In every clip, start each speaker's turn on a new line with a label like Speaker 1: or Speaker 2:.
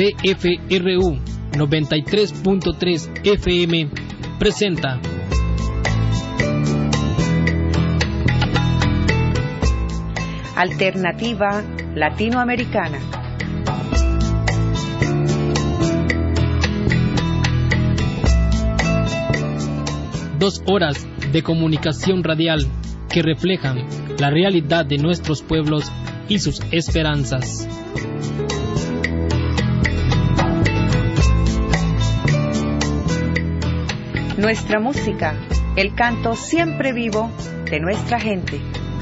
Speaker 1: CFRU 93.3 FM presenta
Speaker 2: Alternativa Latinoamericana.
Speaker 1: Dos horas de comunicación radial que reflejan la realidad de nuestros pueblos y sus esperanzas.
Speaker 2: Nuestra música, el canto siempre vivo de nuestra gente.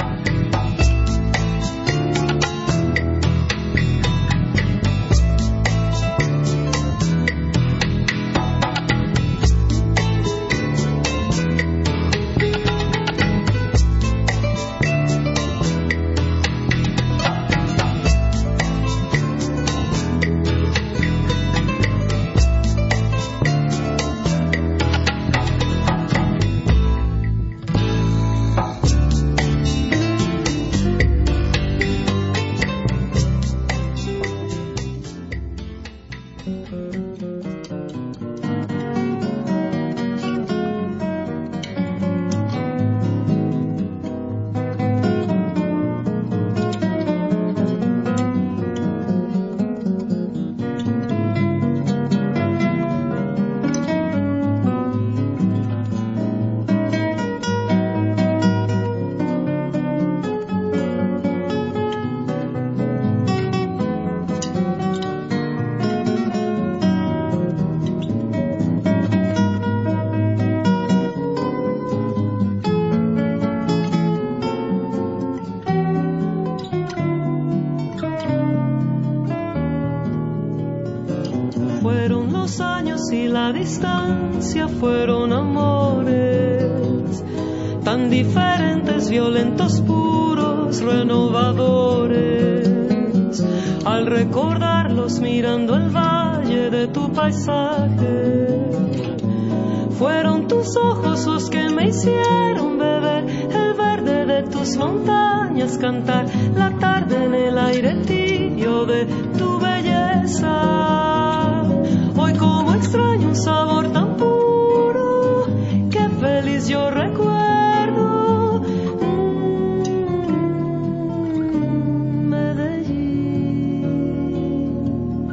Speaker 3: Fueron los años y la distancia, fueron amores tan diferentes, violentos, puros, renovadores. Al recordarlos mirando el valle de tu paisaje, fueron tus ojos los que me hicieron beber el verde de tus montañas, cantar la tarde en el aire tibio de tu belleza. Hoy como extraño un sabor tan puro, qué feliz yo recuerdo. Medellín.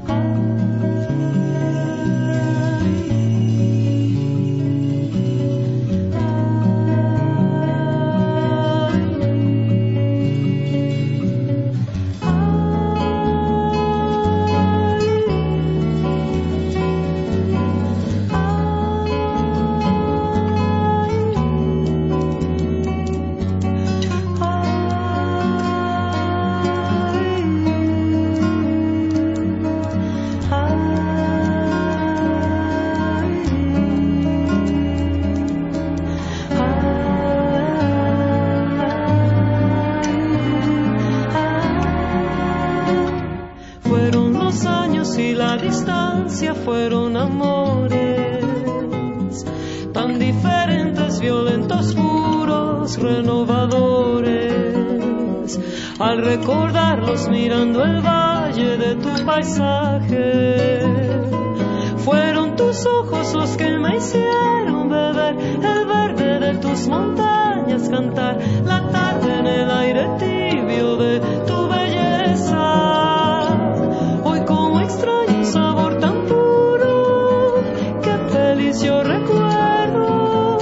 Speaker 3: Fueron los años y la distancia, fueron amores tan diferentes, violentos, puros, renovadores. Al recordarlos mirando el valle de tu paisaje, fueron tus ojos los que me hicieron beber el verde de tus montañas, cantar la tarde en el aire tibio de tu belleza. Extraño un sabor tan puro, qué feliz yo recuerdo.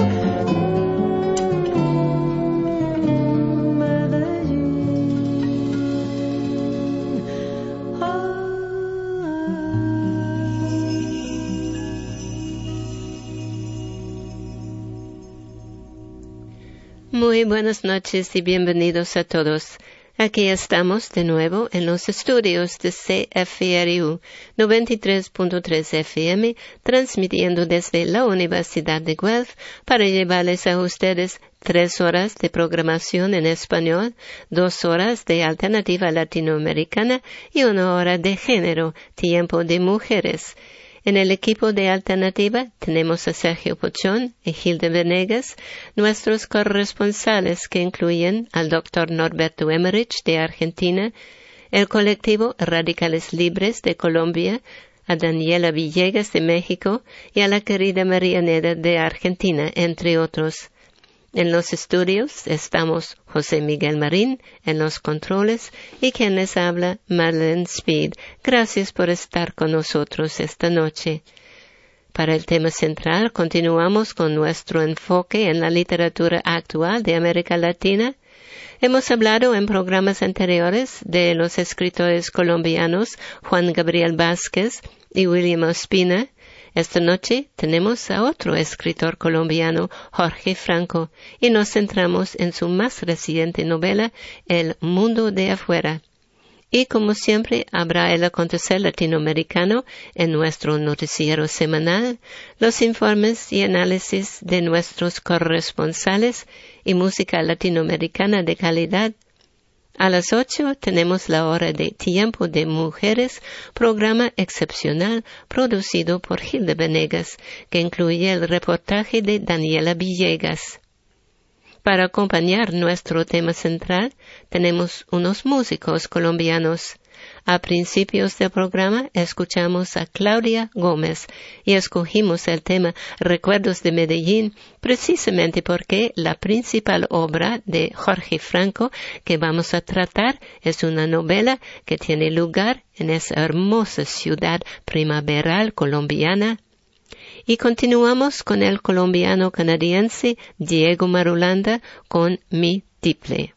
Speaker 3: Medellín.
Speaker 4: Muy buenas noches y bienvenidos a todos. Aquí estamos de nuevo en los estudios de CFRU 93.3 FM, transmitiendo desde la Universidad de Guelph para llevarles a ustedes 3 horas de programación en español, 2 horas de alternativa latinoamericana y 1 hora de género, tiempo de mujeres. En el equipo de Alternativa tenemos a Sergio Pochón y Hilda Venegas, nuestros corresponsales que incluyen al Dr. Norberto Emmerich de Argentina, el colectivo Radicales Libres de Colombia, a Daniela Villegas de México y a la querida María Neda de Argentina, entre otros. En los estudios estamos José Miguel Marín en los controles y quien les habla, Marlene Speed. Gracias por estar con nosotros esta noche. Para el tema central continuamos con nuestro enfoque en la literatura actual de América Latina. Hemos hablado en programas anteriores de los escritores colombianos Juan Gabriel Vázquez y William Ospina. Esta noche tenemos a otro escritor colombiano, Jorge Franco, y nos centramos en su más reciente novela, El mundo de afuera. Y como siempre, habrá el acontecer latinoamericano en nuestro noticiero semanal, los informes y análisis de nuestros corresponsales y música latinoamericana de calidad. A las 8 tenemos la hora de Tiempo de Mujeres, programa excepcional producido por Gilda Venegas, que incluye el reportaje de Daniela Villegas. Para acompañar nuestro tema central, tenemos unos músicos colombianos. A principios del programa escuchamos a Claudia Gómez y escogimos el tema Recuerdos de Medellín precisamente porque la principal obra de Jorge Franco que vamos a tratar es una novela que tiene lugar en esa hermosa ciudad primaveral colombiana. Y continuamos con el colombiano canadiense Diego Marulanda con Mi Tiple.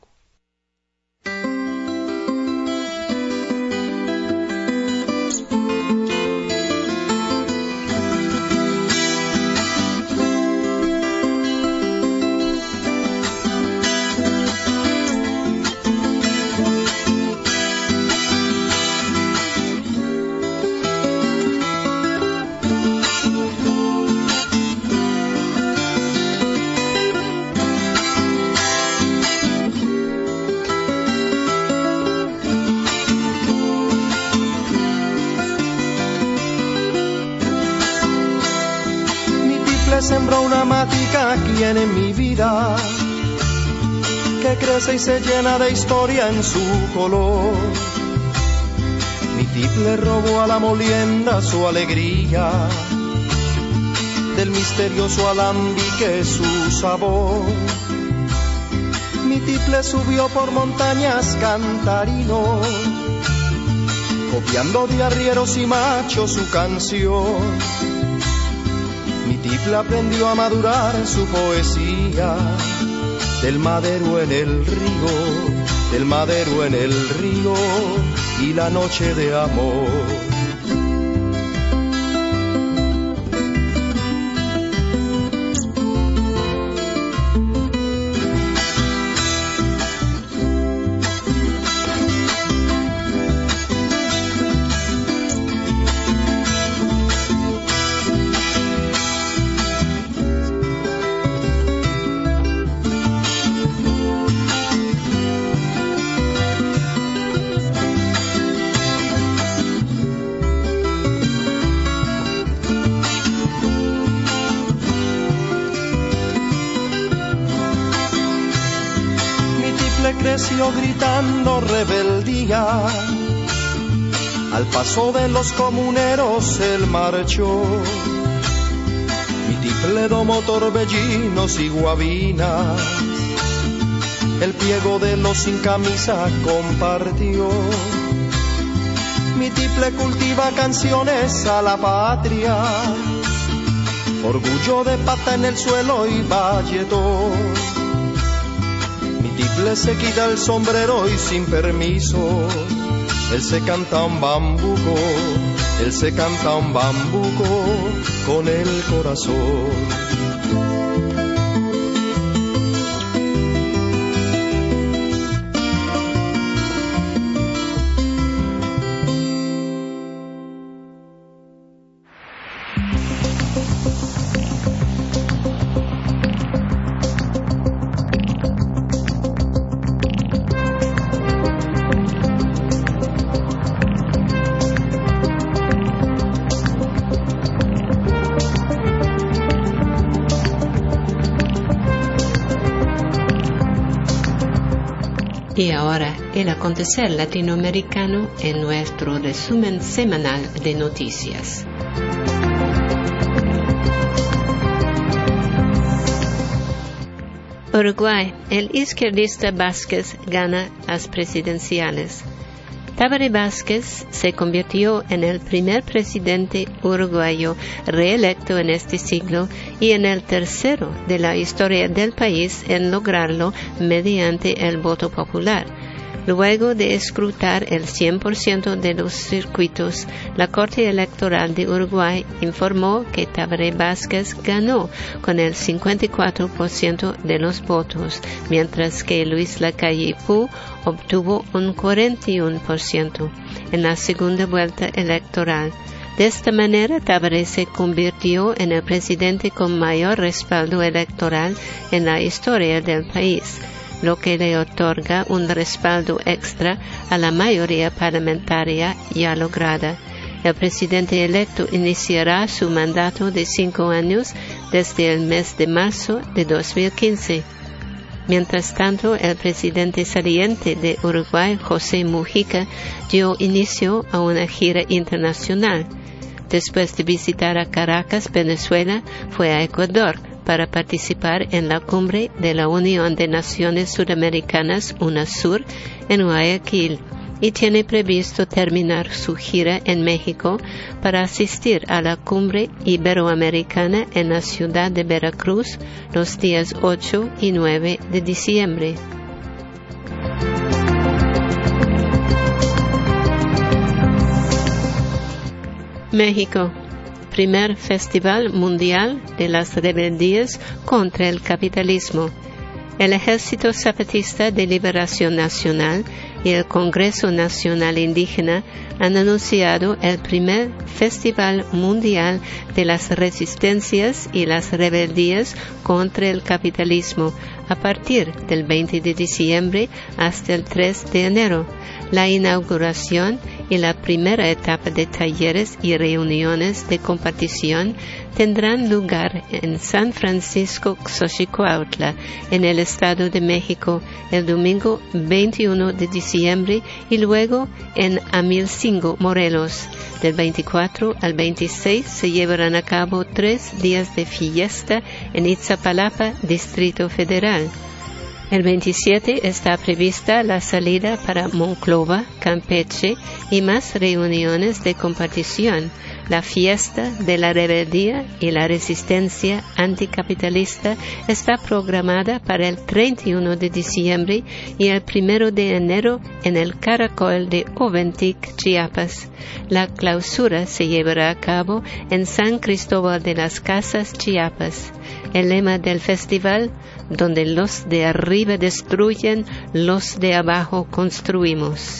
Speaker 5: Sembró una matica aquí en mi vida que crece y se llena de historia en su color. Mi tiple robó a la molienda su alegría, del misterioso alambique su sabor. Mi tiple subió por montañas cantarino, copiando de arrieros y machos su canción. Mi tiple aprendió a madurar su poesía, del madero en el río, del madero en el río y la noche de amor. Creció gritando rebeldía, al paso de los comuneros él marchó. Mi tiple domó torbellinos y guabinas, el pliego de los sin camisa compartió. Mi tiple cultiva canciones a la patria, orgullo de pata en el suelo y valletón. Mi tiple se quita el sombrero y sin permiso, él se canta un bambuco, él se canta un bambuco con el corazón.
Speaker 4: Y ahora, el acontecer latinoamericano en nuestro resumen semanal de noticias. Uruguay, el izquierdista Vázquez gana las presidenciales. Tabaré Vázquez se convirtió en el primer presidente uruguayo reelecto en este siglo y en el tercero de la historia del país en lograrlo mediante el voto popular. Luego de escrutar el 100% de los circuitos, la Corte Electoral de Uruguay informó que Tabaré Vázquez ganó con el 54% de los votos, mientras que Luis Lacalle Pou obtuvo un 41% en la segunda vuelta electoral. De esta manera, Tabaré se convirtió en el presidente con mayor respaldo electoral en la historia del país, lo que le otorga un respaldo extra a la mayoría parlamentaria ya lograda. El presidente electo iniciará su mandato de 5 años desde el mes de marzo de 2015. Mientras tanto, el presidente saliente de Uruguay, José Mujica, dio inicio a una gira internacional. Después de visitar a Caracas, Venezuela, fue a Ecuador para participar en la cumbre de la Unión de Naciones Sudamericanas, UNASUR, en Guayaquil, y tiene previsto terminar su gira en México para asistir a la cumbre iberoamericana en la ciudad de Veracruz los días 8 y 9 de diciembre. México. Primer Festival Mundial de las Rebeldías contra el Capitalismo. El Ejército Zapatista de Liberación Nacional y el Congreso Nacional Indígena han anunciado el primer Festival Mundial de las Resistencias y las Rebeldías contra el Capitalismo a partir del 20 de diciembre hasta el 3 de enero. La inauguración y la primera etapa de talleres y reuniones de compartición tendrán lugar en San Francisco Xochicuautla, en el Estado de México, el domingo 21 de diciembre y luego en Amilcingo, Morelos. Del 24 al 26 se llevarán a cabo 3 días de fiesta en Iztapalapa, Distrito Federal. El 27 está prevista la salida para Monclova, Campeche y más reuniones de compartición. La fiesta de la rebeldía y la resistencia anticapitalista está programada para el 31 de diciembre y el 1 de enero en el Caracol de Oventic, Chiapas. La clausura se llevará a cabo en San Cristóbal de las Casas, Chiapas. El lema del festival: donde los de arriba destruyen, los de abajo construimos.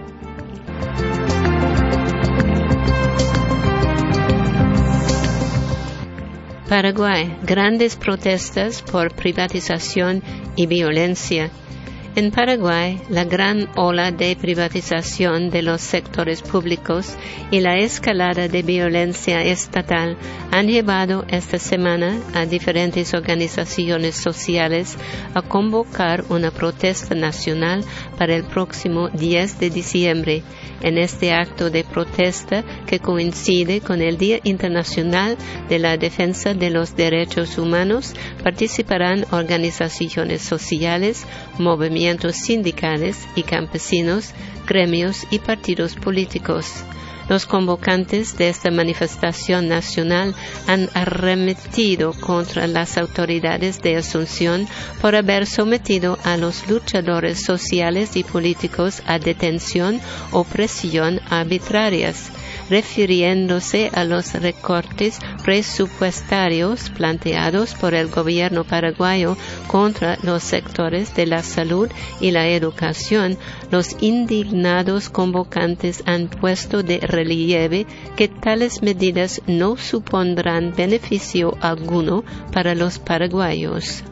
Speaker 4: Paraguay, grandes protestas por privatización y violencia. En Paraguay, la gran ola de privatización de los sectores públicos y la escalada de violencia estatal han llevado esta semana a diferentes organizaciones sociales a convocar una protesta nacional para el próximo 10 de diciembre. En este acto de protesta, que coincide con el Día Internacional de la Defensa de los Derechos Humanos, participarán organizaciones sociales, movimientos sindicales y campesinos, gremios y partidos políticos. Los convocantes de esta manifestación nacional han arremetido contra las autoridades de Asunción por haber sometido a los luchadores sociales y políticos a detención o presión arbitrarias, refiriéndose a los recortes presupuestarios planteados por el gobierno paraguayo contra los sectores de la salud y la educación. Los indignados convocantes han puesto de relieve que tales medidas no supondrán beneficio alguno para los paraguayos.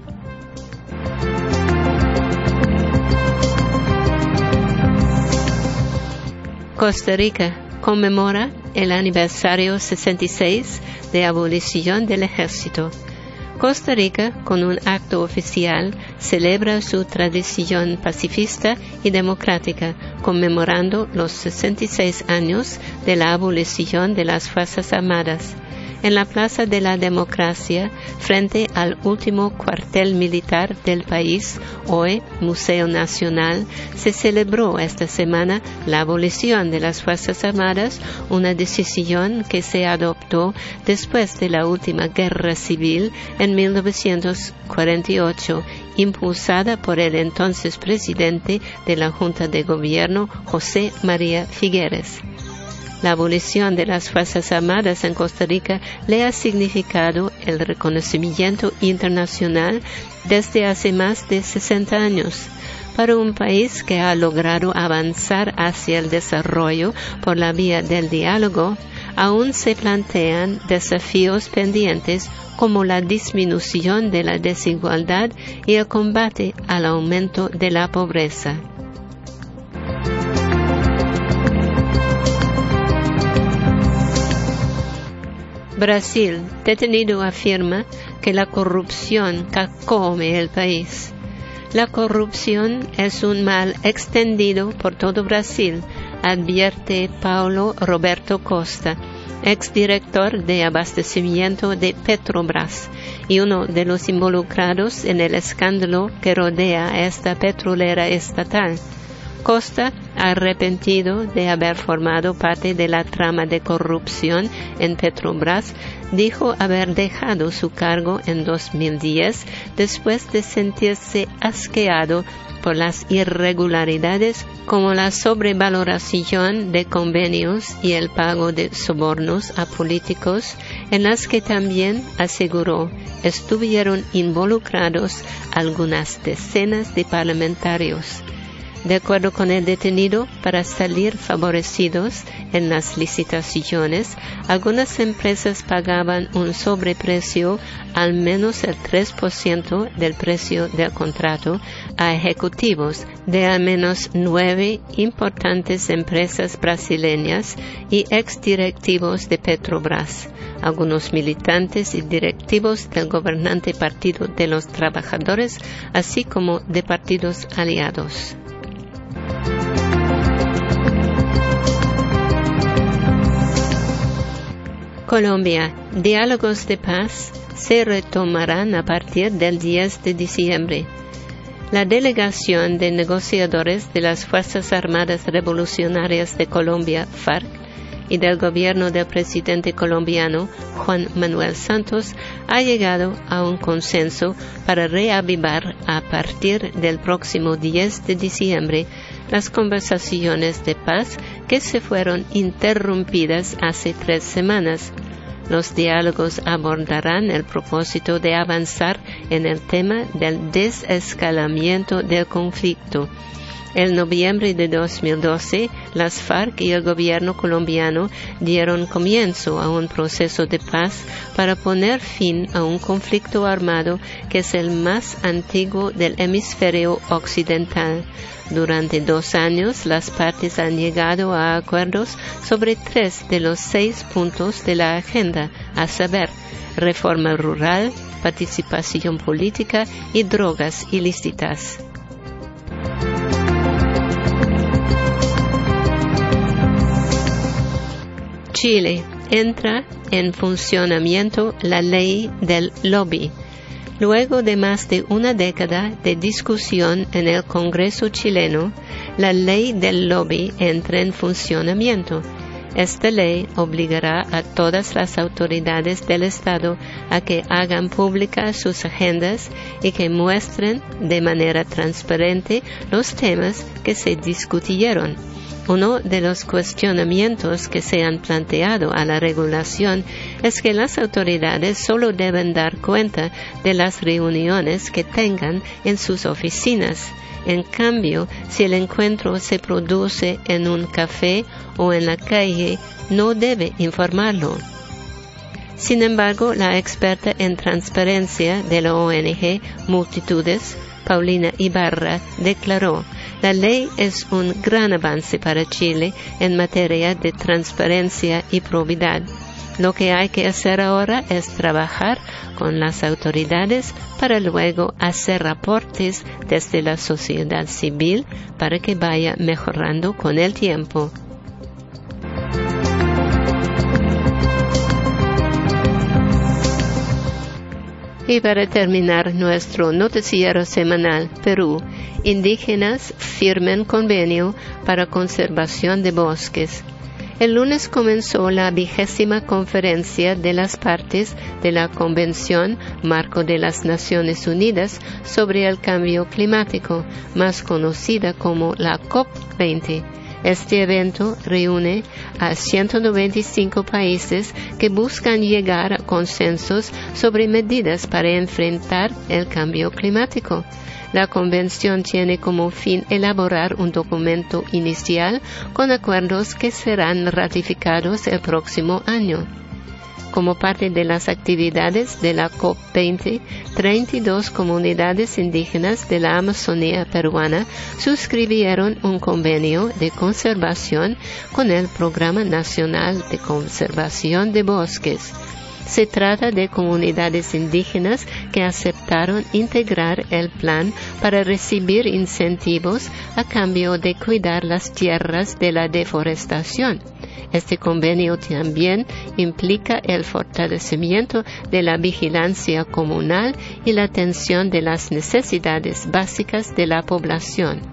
Speaker 4: Costa Rica conmemora el aniversario 66 de abolición del ejército. Costa Rica, con un acto oficial, celebra su tradición pacifista y democrática, conmemorando los 66 años de la abolición de las Fuerzas Armadas. En la Plaza de la Democracia, frente al último cuartel militar del país, hoy Museo Nacional, se celebró esta semana la abolición de las Fuerzas Armadas, una decisión que se adoptó después de la última guerra civil en 1948, impulsada por el entonces presidente de la Junta de Gobierno, José María Figueres. La abolición de las Fuerzas Armadas en Costa Rica le ha significado el reconocimiento internacional desde hace más de 60 años. Para un país que ha logrado avanzar hacia el desarrollo por la vía del diálogo, aún se plantean desafíos pendientes como la disminución de la desigualdad y el combate al aumento de la pobreza. Brasil, detenido, afirma que la corrupción carcome el país. La corrupción es un mal extendido por todo Brasil, advierte Paulo Roberto Costa, exdirector de abastecimiento de Petrobras y uno de los involucrados en el escándalo que rodea a esta petrolera estatal. Costa, arrepentido de haber formado parte de la trama de corrupción en Petrobras, dijo haber dejado su cargo en 2010 después de sentirse asqueado por las irregularidades como la sobrevaloración de convenios y el pago de sobornos a políticos, en las que también, aseguró, estuvieron involucrados algunas decenas de parlamentarios. De acuerdo con el detenido, para salir favorecidos en las licitaciones, algunas empresas pagaban un sobreprecio, al menos el 3% del precio del contrato, a ejecutivos de al menos 9 importantes empresas brasileñas y exdirectivos de Petrobras, algunos militantes y directivos del gobernante Partido de los Trabajadores, así como de partidos aliados. Colombia, diálogos de paz se retomarán a partir del 10 de diciembre. La delegación de negociadores de las Fuerzas Armadas Revolucionarias de Colombia, FARC, y del gobierno del presidente colombiano Juan Manuel Santos ha llegado a un consenso para reavivar a partir del próximo 10 de diciembre las conversaciones de paz que se fueron interrumpidas hace 3 semanas. Los diálogos abordarán el propósito de avanzar en el tema del desescalamiento del conflicto. En noviembre de 2012, las FARC y el gobierno colombiano dieron comienzo a un proceso de paz para poner fin a un conflicto armado que es el más antiguo del hemisferio occidental. Durante 2 años, las partes han llegado a acuerdos sobre 3 de los 6 puntos de la agenda, a saber, reforma rural, participación política y drogas ilícitas. Chile, entra en funcionamiento la ley del lobby. Luego de más de una década de discusión en el Congreso chileno, la ley del lobby entra en funcionamiento. Esta ley obligará a todas las autoridades del Estado a que hagan públicas sus agendas y que muestren de manera transparente los temas que se discutieron. Uno de los cuestionamientos que se han planteado a la regulación es que las autoridades solo deben dar cuenta de las reuniones que tengan en sus oficinas. En cambio, si el encuentro se produce en un café o en la calle, no debe informarlo. Sin embargo, la experta en transparencia de la ONG Multitudes, Paulina Ibarra, declaró: la ley es un gran avance para Chile en materia de transparencia y probidad. Lo que hay que hacer ahora es trabajar con las autoridades para luego hacer aportes desde la sociedad civil para que vaya mejorando con el tiempo. Y para terminar nuestro noticiero semanal, Perú, indígenas firman convenio para conservación de bosques. El lunes comenzó la 20ª conferencia de las partes de la Convención Marco de las Naciones Unidas sobre el Cambio Climático, más conocida como la COP20. Este evento reúne a 195 países que buscan llegar a consensos sobre medidas para enfrentar el cambio climático. La convención tiene como fin elaborar un documento inicial con acuerdos que serán ratificados el próximo año. Como parte de las actividades de la COP20, 32 comunidades indígenas de la Amazonía peruana suscribieron un convenio de conservación con el Programa Nacional de Conservación de Bosques. Se trata de comunidades indígenas que aceptaron integrar el plan para recibir incentivos a cambio de cuidar las tierras de la deforestación. Este convenio también implica el fortalecimiento de la vigilancia comunal y la atención de las necesidades básicas de la población.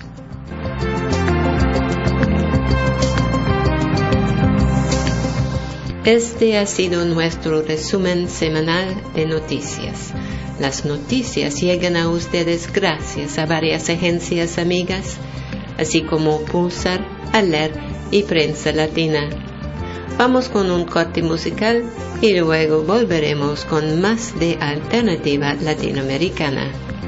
Speaker 4: Este ha sido nuestro resumen semanal de noticias. Las noticias llegan a ustedes gracias a varias agencias amigas, así como Pulsar, Aler y Prensa Latina. Vamos con un corte musical y luego volveremos con más de Alternativa Latinoamericana.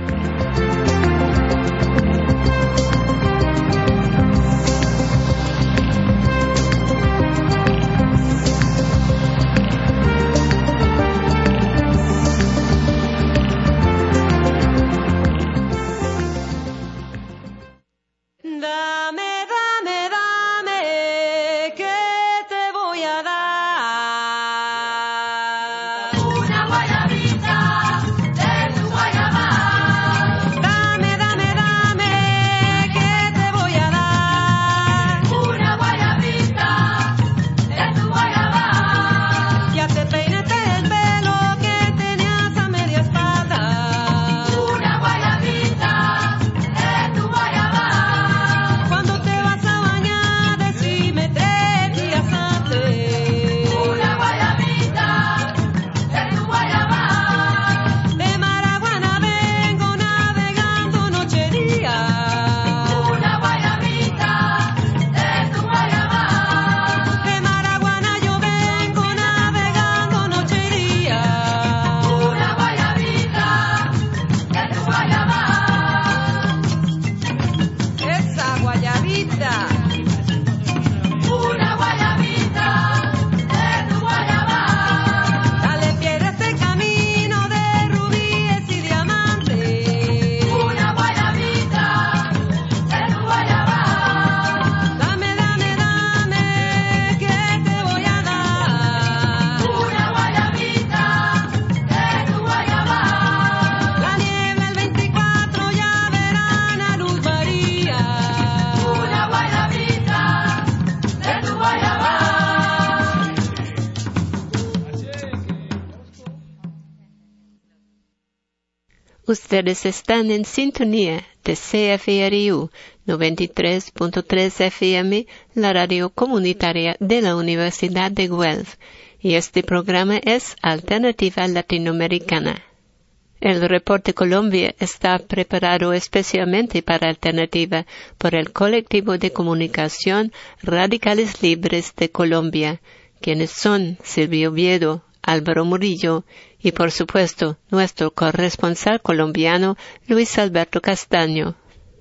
Speaker 4: Ustedes están en sintonía de CFRU 93.3 FM, la radio comunitaria de la Universidad de Guelph, y este programa es Alternativa Latinoamericana. El reporte Colombia está preparado especialmente para Alternativa por el colectivo de comunicación Radicales Libres de Colombia, quienes son Silvio Oviedo, Álvaro Murillo y, por supuesto, nuestro corresponsal colombiano Luis Alberto Castaño.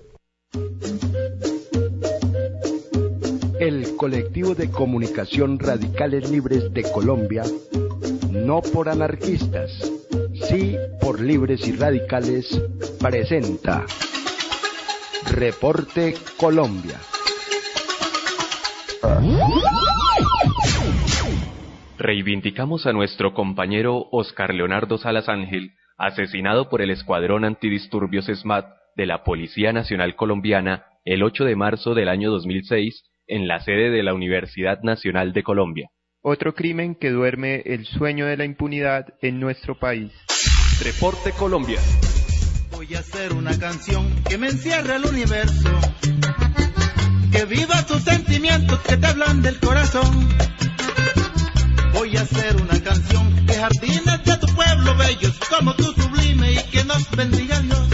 Speaker 6: El colectivo de comunicación Radicales Libres de Colombia, no por anarquistas, sí por libres y radicales, presenta Reporte Colombia.
Speaker 7: Reivindicamos a nuestro compañero Oscar Leonardo Salas Ángel, asesinado por el Escuadrón Antidisturbios SMAT de la Policía Nacional Colombiana el 8 de marzo del año 2006 en la sede de la Universidad Nacional de Colombia.
Speaker 8: Otro crimen que duerme el sueño de la impunidad en nuestro país.
Speaker 7: Reporte Colombia.
Speaker 9: Voy a hacer una canción que me encierre el universo, que viva tus sentimientos que te hablan del corazón. Voy a hacer una canción de jardines de tu pueblo bellos, como tu sublime y que nos bendiga Dios.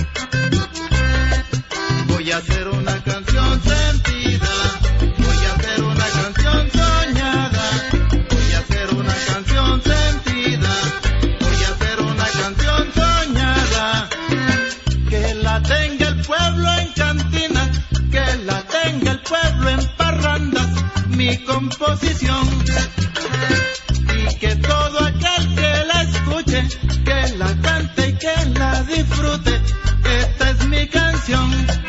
Speaker 9: Voy a hacer una canción sentida, voy a hacer una canción soñada, voy a hacer una canción sentida, voy a hacer una canción soñada, que la tenga el pueblo en cantinas, que la tenga el pueblo en parrandas, mi composición. Y que todo aquel que la escuche, que la cante y que la disfrute, esta es mi canción.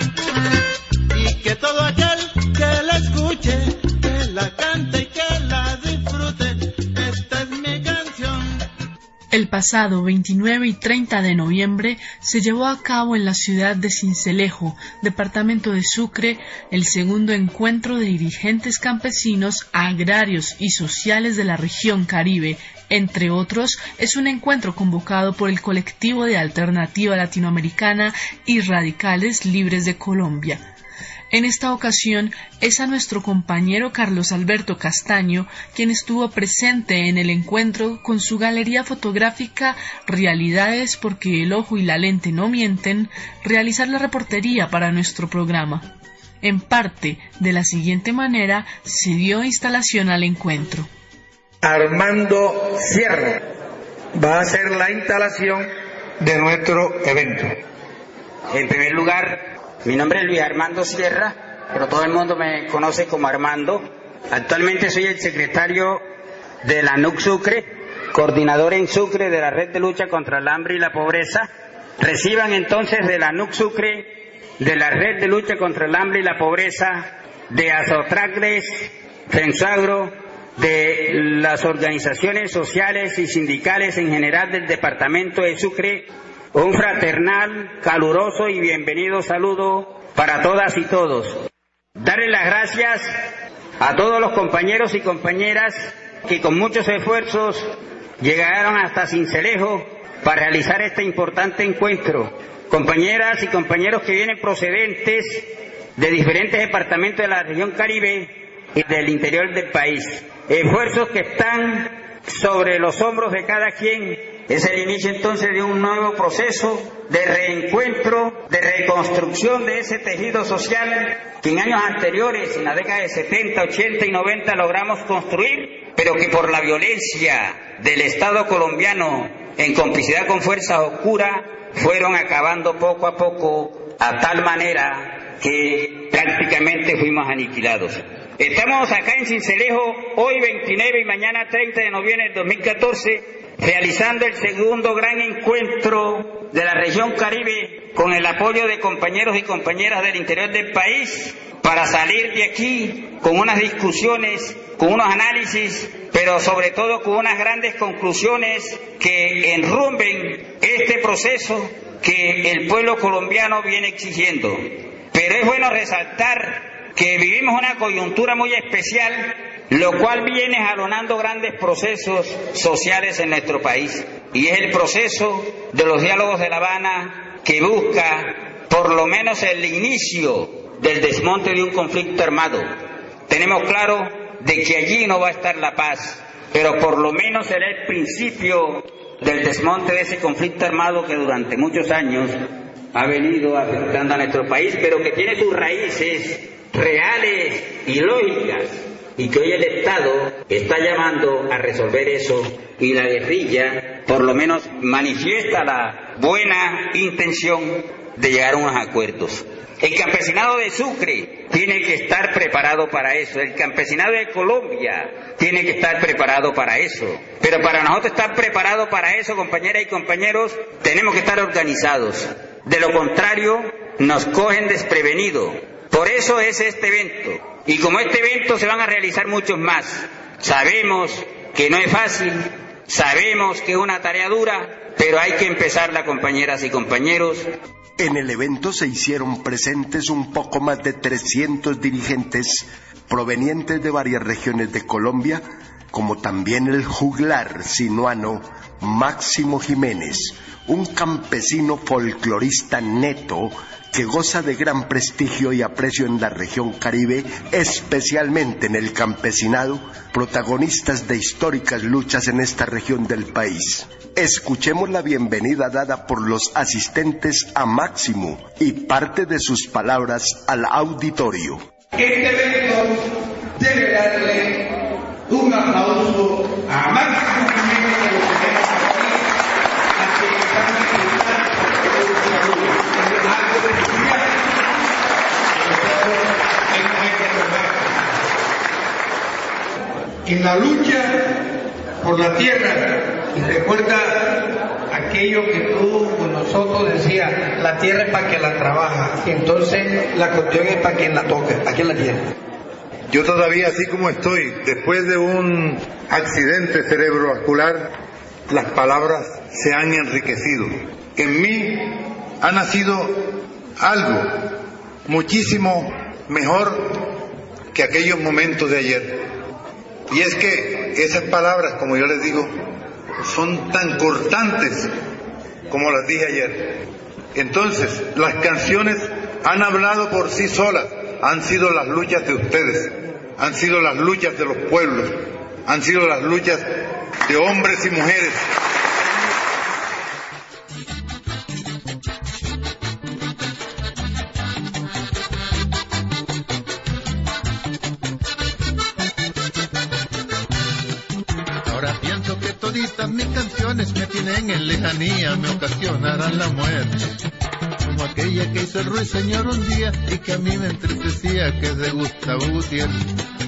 Speaker 9: Y que todo aquel que la escuche, que la cante y que la disfrute, esta es mi canción.
Speaker 10: El pasado 29 y 30 de noviembre se llevó a cabo en la ciudad de Sincelejo, departamento de Sucre, el segundo encuentro de dirigentes campesinos, agrarios y sociales de la región Caribe. Entre otros, es un encuentro convocado por el colectivo de Alternativa Latinoamericana y Radicales Libres de Colombia. En esta ocasión es a nuestro compañero Carlos Alberto Castaño quien estuvo presente en el encuentro con su galería fotográfica Realidades porque el ojo y la lente no mienten, realizar la reportería para nuestro programa. En parte, de la siguiente manera, se dio instalación al encuentro.
Speaker 11: Armando Sierra va a hacer la instalación de nuestro evento.
Speaker 12: En primer lugar, mi nombre es Luis Armando Sierra, pero todo el mundo me conoce como Armando. Actualmente soy el secretario de la NUC Sucre, coordinador en Sucre de la Red de Lucha contra el Hambre y la Pobreza. Reciban entonces de la NUC Sucre, de la Red de Lucha contra el Hambre y la Pobreza, de Azotracles, Fensagro, de las organizaciones sociales y sindicales en general del departamento de Sucre, un fraternal, caluroso y bienvenido saludo para todas y todos. Darle las gracias a todos los compañeros y compañeras que con muchos esfuerzos llegaron hasta Sincelejo para realizar este importante encuentro. Compañeras y compañeros que vienen procedentes de diferentes departamentos de la región Caribe y del interior del país. Esfuerzos que están sobre los hombros de cada quien. Es el inicio entonces de un nuevo proceso de reencuentro, de reconstrucción de ese tejido social que en años anteriores, en la década de 70, 80 y 90 logramos construir, pero que por la violencia del Estado colombiano en complicidad con fuerzas oscuras fueron acabando poco a poco a tal manera que prácticamente fuimos aniquilados. Estamos acá en Sincelejo hoy 29 y mañana 30 de noviembre del 2014 realizando el segundo gran encuentro de la región Caribe con el apoyo de compañeros y compañeras del interior del país para salir de aquí con unas discusiones, con unos análisis, pero sobre todo con unas grandes conclusiones que enrumben este proceso que el pueblo colombiano viene exigiendo. Pero es bueno resaltar que vivimos una coyuntura muy especial, lo cual viene jalonando grandes procesos sociales en nuestro país. Y es el proceso de los diálogos de La Habana que busca por lo menos el inicio del desmonte de un conflicto armado. Tenemos claro de que allí no va a estar la paz, pero por lo menos será el principio del desmonte de ese conflicto armado que durante muchos años ha venido afectando a nuestro país, pero que tiene sus raíces reales y lógicas, y que hoy el Estado está llamando a resolver eso, y la guerrilla por lo menos manifiesta la buena intención de llegar a unos acuerdos. El campesinado de Sucre tiene que estar preparado para eso, el campesinado de Colombia tiene que estar preparado para eso, pero para nosotros estar preparados para eso, compañeras y compañeros, tenemos que estar organizados. De lo contrario, nos cogen desprevenidos. Por eso es este evento. Y como este evento se van a realizar muchos más. Sabemos que no es fácil, sabemos que es una tarea dura, pero hay que empezarla, compañeras y compañeros.
Speaker 6: En el evento se hicieron presentes un poco más de 300 dirigentes provenientes de varias regiones de Colombia, como también el juglar sinuano Máximo Jiménez, un campesino folclorista neto que goza de gran prestigio y aprecio en la región Caribe, especialmente en el campesinado, protagonistas de históricas luchas en esta región del país. Escuchemos la bienvenida dada por los asistentes a Máximo y parte de sus palabras al auditorio.
Speaker 11: Este evento debe darle un aplauso a Máximo Jiménez de los en la lucha por la tierra, y recuerda aquello que tú con nosotros decías, la tierra es para quien la trabaja, y entonces la cuestión es para quien la toca, para quien la tiene.
Speaker 13: Yo todavía, así como estoy, después de un accidente cerebrovascular, las palabras se han enriquecido. En mí ha nacido algo muchísimo mejor que aquellos momentos de ayer. Y es que esas palabras, como yo les digo, son tan cortantes como las dije ayer. Entonces, las canciones han hablado por sí solas, han sido las luchas de ustedes, han sido las luchas de los pueblos, han sido las luchas de hombres y mujeres.
Speaker 9: Mis canciones me tienen en lejanía, me ocasionarán la muerte, como aquella que hizo el ruiseñor un día y que a mí me entristecía, que es de Gustavo Gutiérrez.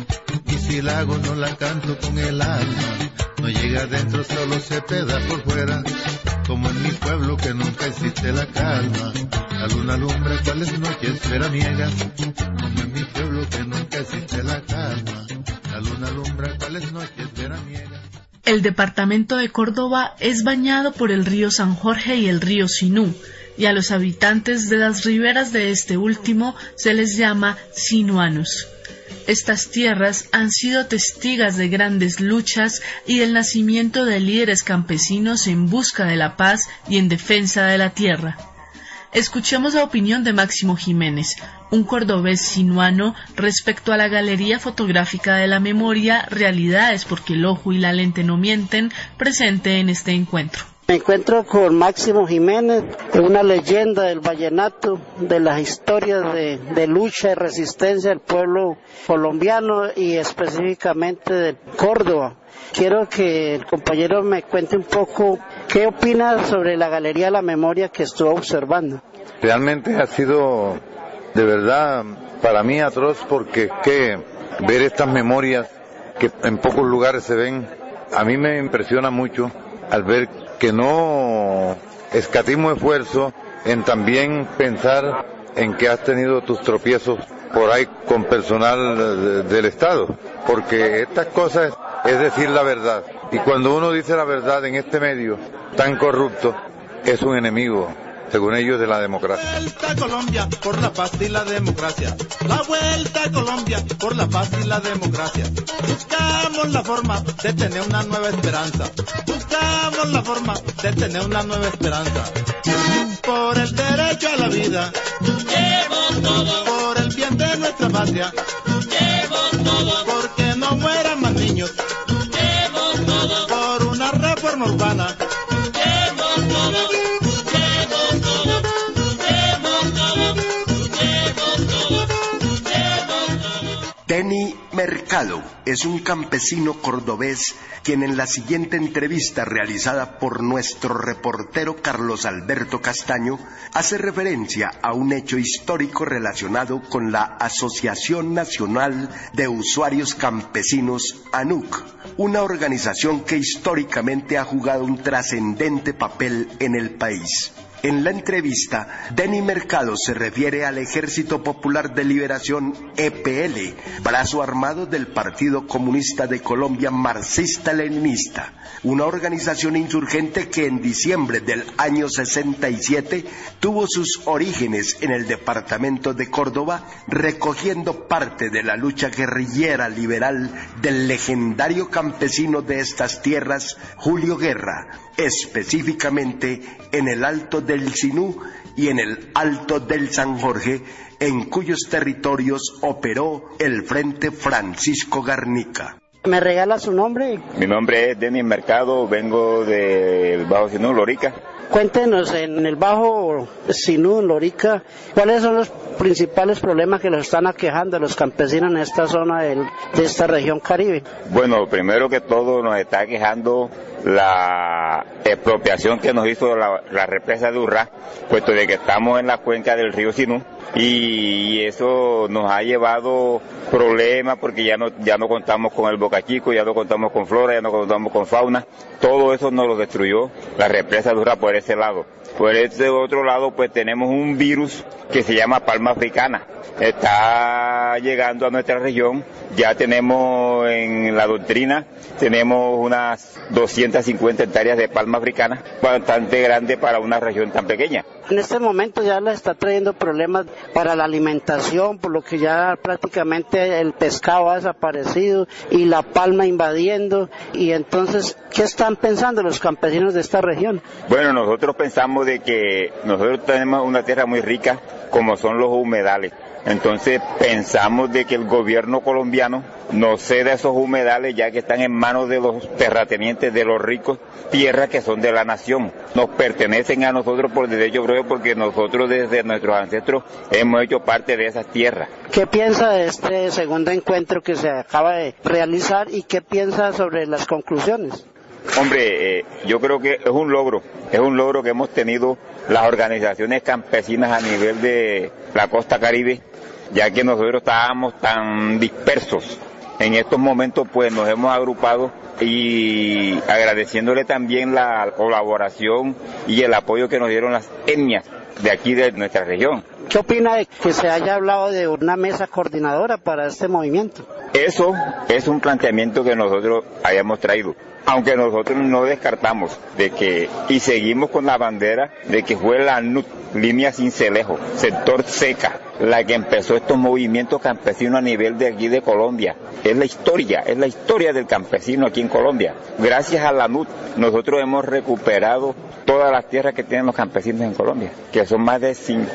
Speaker 9: Y si la hago no la canto con el alma, no llega adentro, solo se pega por fuera, como en mi pueblo que nunca existe la calma. La luna alumbra cuales noches veraniegas, como en mi pueblo que nunca existe la calma. La luna alumbra cuales noches veraniegas.
Speaker 10: El departamento de Córdoba es bañado por el río San Jorge y el río Sinú, y a los habitantes de las riberas de este último se les llama sinuanos. Estas tierras han sido testigos de grandes luchas y del nacimiento de líderes campesinos en busca de la paz y en defensa de la tierra. Escuchemos la opinión de Máximo Jiménez, un cordobés sinuano, respecto a la galería fotográfica de la memoria Realidades porque el ojo y la lente no mienten, presente en este encuentro.
Speaker 14: Me encuentro con Máximo Jiménez, una leyenda del vallenato, de las historias de lucha y resistencia del pueblo colombiano y específicamente de Córdoba. Quiero que el compañero me cuente un poco qué opina sobre la Galería de la Memoria que estuvo observando.
Speaker 13: Realmente ha sido de verdad para mí atroz, porque que ver estas memorias que en pocos lugares se ven, a mí me impresiona mucho al ver que no escatimo esfuerzo en también pensar en que has tenido tus tropiezos por ahí con personal del Estado, porque estas cosas es decir la verdad, y cuando uno dice la verdad en este medio tan corrupto, es un enemigo, según ellos, de la democracia.
Speaker 9: La vuelta a Colombia por la paz y la democracia. La vuelta a Colombia por la paz y la democracia. Buscamos la forma de tener una nueva esperanza. Buscamos la forma de tener una nueva esperanza. Por el derecho a la vida. Luchemos todos. Por el bien de nuestra patria. Luchemos todos. Porque no mueran más niños. Luchemos todos. Por una reforma urbana. Luchemos todos.
Speaker 6: Denny Mercado es un campesino cordobés quien en la siguiente entrevista realizada por nuestro reportero Carlos Alberto Castaño hace referencia a un hecho histórico relacionado con la Asociación Nacional de Usuarios Campesinos ANUC, una organización que históricamente ha jugado un trascendente papel en el país. En la entrevista, Denny Mercado se refiere al Ejército Popular de Liberación EPL, brazo armado del Partido Comunista de Colombia marxista-leninista, una organización insurgente que en diciembre del año 67 tuvo sus orígenes en el departamento de Córdoba, recogiendo parte de la lucha guerrillera liberal del legendario campesino de estas tierras, Julio Guerra, específicamente en el Alto del Sinú y en el Alto del San Jorge, en cuyos territorios operó el Frente Francisco Garnica.
Speaker 14: ¿Me regala su nombre?
Speaker 15: Mi nombre es Denis Mercado, vengo del Bajo Sinú, Lorica.
Speaker 14: Cuéntenos, en el Bajo Sinú, Lorica, ¿cuáles son los principales problemas que los están aquejando a los campesinos en esta zona de esta región Caribe?
Speaker 15: Bueno, primero que todo nos está quejando la expropiación que nos hizo la represa de Urrá, puesto de que estamos en la cuenca del río Sinú, y eso nos ha llevado problemas porque ya no contamos con el Boca Chico, ya no contamos con flora, ya no contamos con fauna. Todo eso nos lo destruyó la represa de Urrá por ese lado. Por ese otro lado, pues tenemos un virus que se llama palma africana. Está llegando a nuestra región. Ya tenemos en la doctrina, tenemos unas 250 hectáreas de palma africana, bastante grande para una región tan pequeña.
Speaker 14: En este momento ya le está trayendo problemas para la alimentación, por lo que ya prácticamente el pescado ha desaparecido y la palma invadiendo. Y entonces, ¿qué están pensando los campesinos de esta región?
Speaker 15: Bueno, nosotros pensamos de que nosotros tenemos una tierra muy rica, como son los humedales. Entonces pensamos de que el gobierno colombiano nos ceda esos humedales, ya que están en manos de los terratenientes, de los ricos, tierras que son de la nación. Nos pertenecen a nosotros por derecho propio, porque nosotros desde nuestros ancestros hemos hecho parte de esas tierras.
Speaker 14: ¿Qué piensa de este segundo encuentro que se acaba de realizar y qué piensa sobre las conclusiones?
Speaker 15: Hombre, yo creo que es un logro que hemos tenido las organizaciones campesinas a nivel de la costa caribe, ya que nosotros estábamos tan dispersos. En estos momentos pues nos hemos agrupado y agradeciéndole también la colaboración y el apoyo que nos dieron las etnias de aquí de nuestra región.
Speaker 14: ¿Qué opina de que se haya hablado de una mesa coordinadora para este movimiento?
Speaker 15: Eso es un planteamiento que nosotros hayamos traído, aunque nosotros no descartamos de que, y seguimos con la bandera de que fue la NUT, línea Cincelejo, sector seca, la que empezó estos movimientos campesinos a nivel de aquí de Colombia. Es la historia del campesino aquí en Colombia. Gracias a la NUT nosotros hemos recuperado todas las tierras que tienen los campesinos en Colombia, que son más de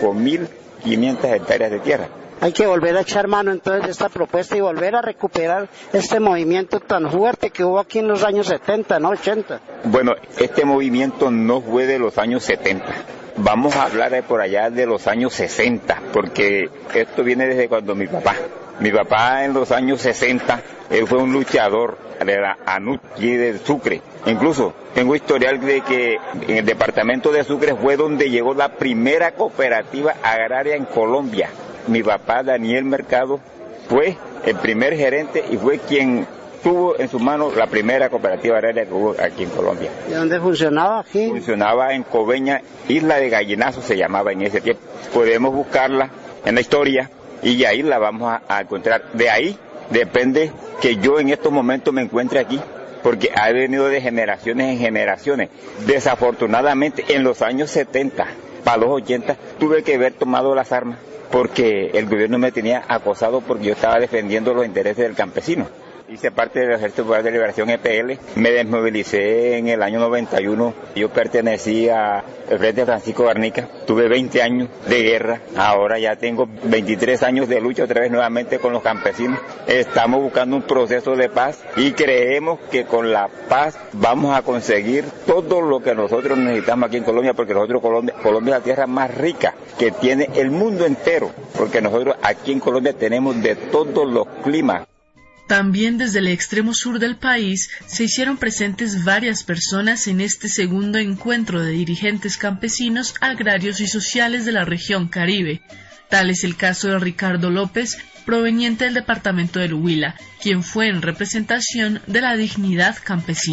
Speaker 15: 5.500 hectáreas de tierra.
Speaker 14: Hay que volver a echar mano entonces de esta propuesta y volver a recuperar este movimiento tan fuerte que hubo aquí en los años 70, ¿no? 80.
Speaker 15: Bueno, este movimiento no fue de los años 70. Vamos a hablar de por allá de los años 60, porque esto viene desde cuando mi papá en los años 60, él fue un luchador de la ANUT y de Sucre. Incluso tengo historial de que en el departamento de Sucre fue donde llegó la primera cooperativa agraria en Colombia. Mi papá, Daniel Mercado, fue el primer gerente y fue quien tuvo en su mano la primera cooperativa agraria que hubo aquí en Colombia.
Speaker 14: ¿De dónde funcionaba aquí?
Speaker 15: Funcionaba en Coveña, Isla de Gallinazo se llamaba en ese tiempo. Podemos buscarla en la historia y ahí la vamos a encontrar. De ahí depende que yo en estos momentos me encuentre aquí, porque ha venido de generaciones en generaciones. Desafortunadamente en los años 70, para los 80, tuve que haber tomado las armas, porque el gobierno me tenía acosado porque yo estaba defendiendo los intereses del campesino. Hice parte del Ejército Popular de Liberación EPL, me desmovilicé en el año 91, yo pertenecí al Frente Francisco Garnica, tuve 20 años de guerra, ahora ya tengo 23 años de lucha otra vez nuevamente con los campesinos. Estamos buscando un proceso de paz y creemos que con la paz vamos a conseguir todo lo que nosotros necesitamos aquí en Colombia, porque nosotros Colombia es la tierra más rica que tiene el mundo entero, porque nosotros aquí en Colombia tenemos de todos los climas.
Speaker 10: También desde el extremo sur del país se hicieron presentes varias personas en este segundo encuentro de dirigentes campesinos, agrarios y sociales de la región Caribe. Tal es el caso de Ricardo López, proveniente del departamento del Huila, quien fue en representación de la Dignidad Campesina.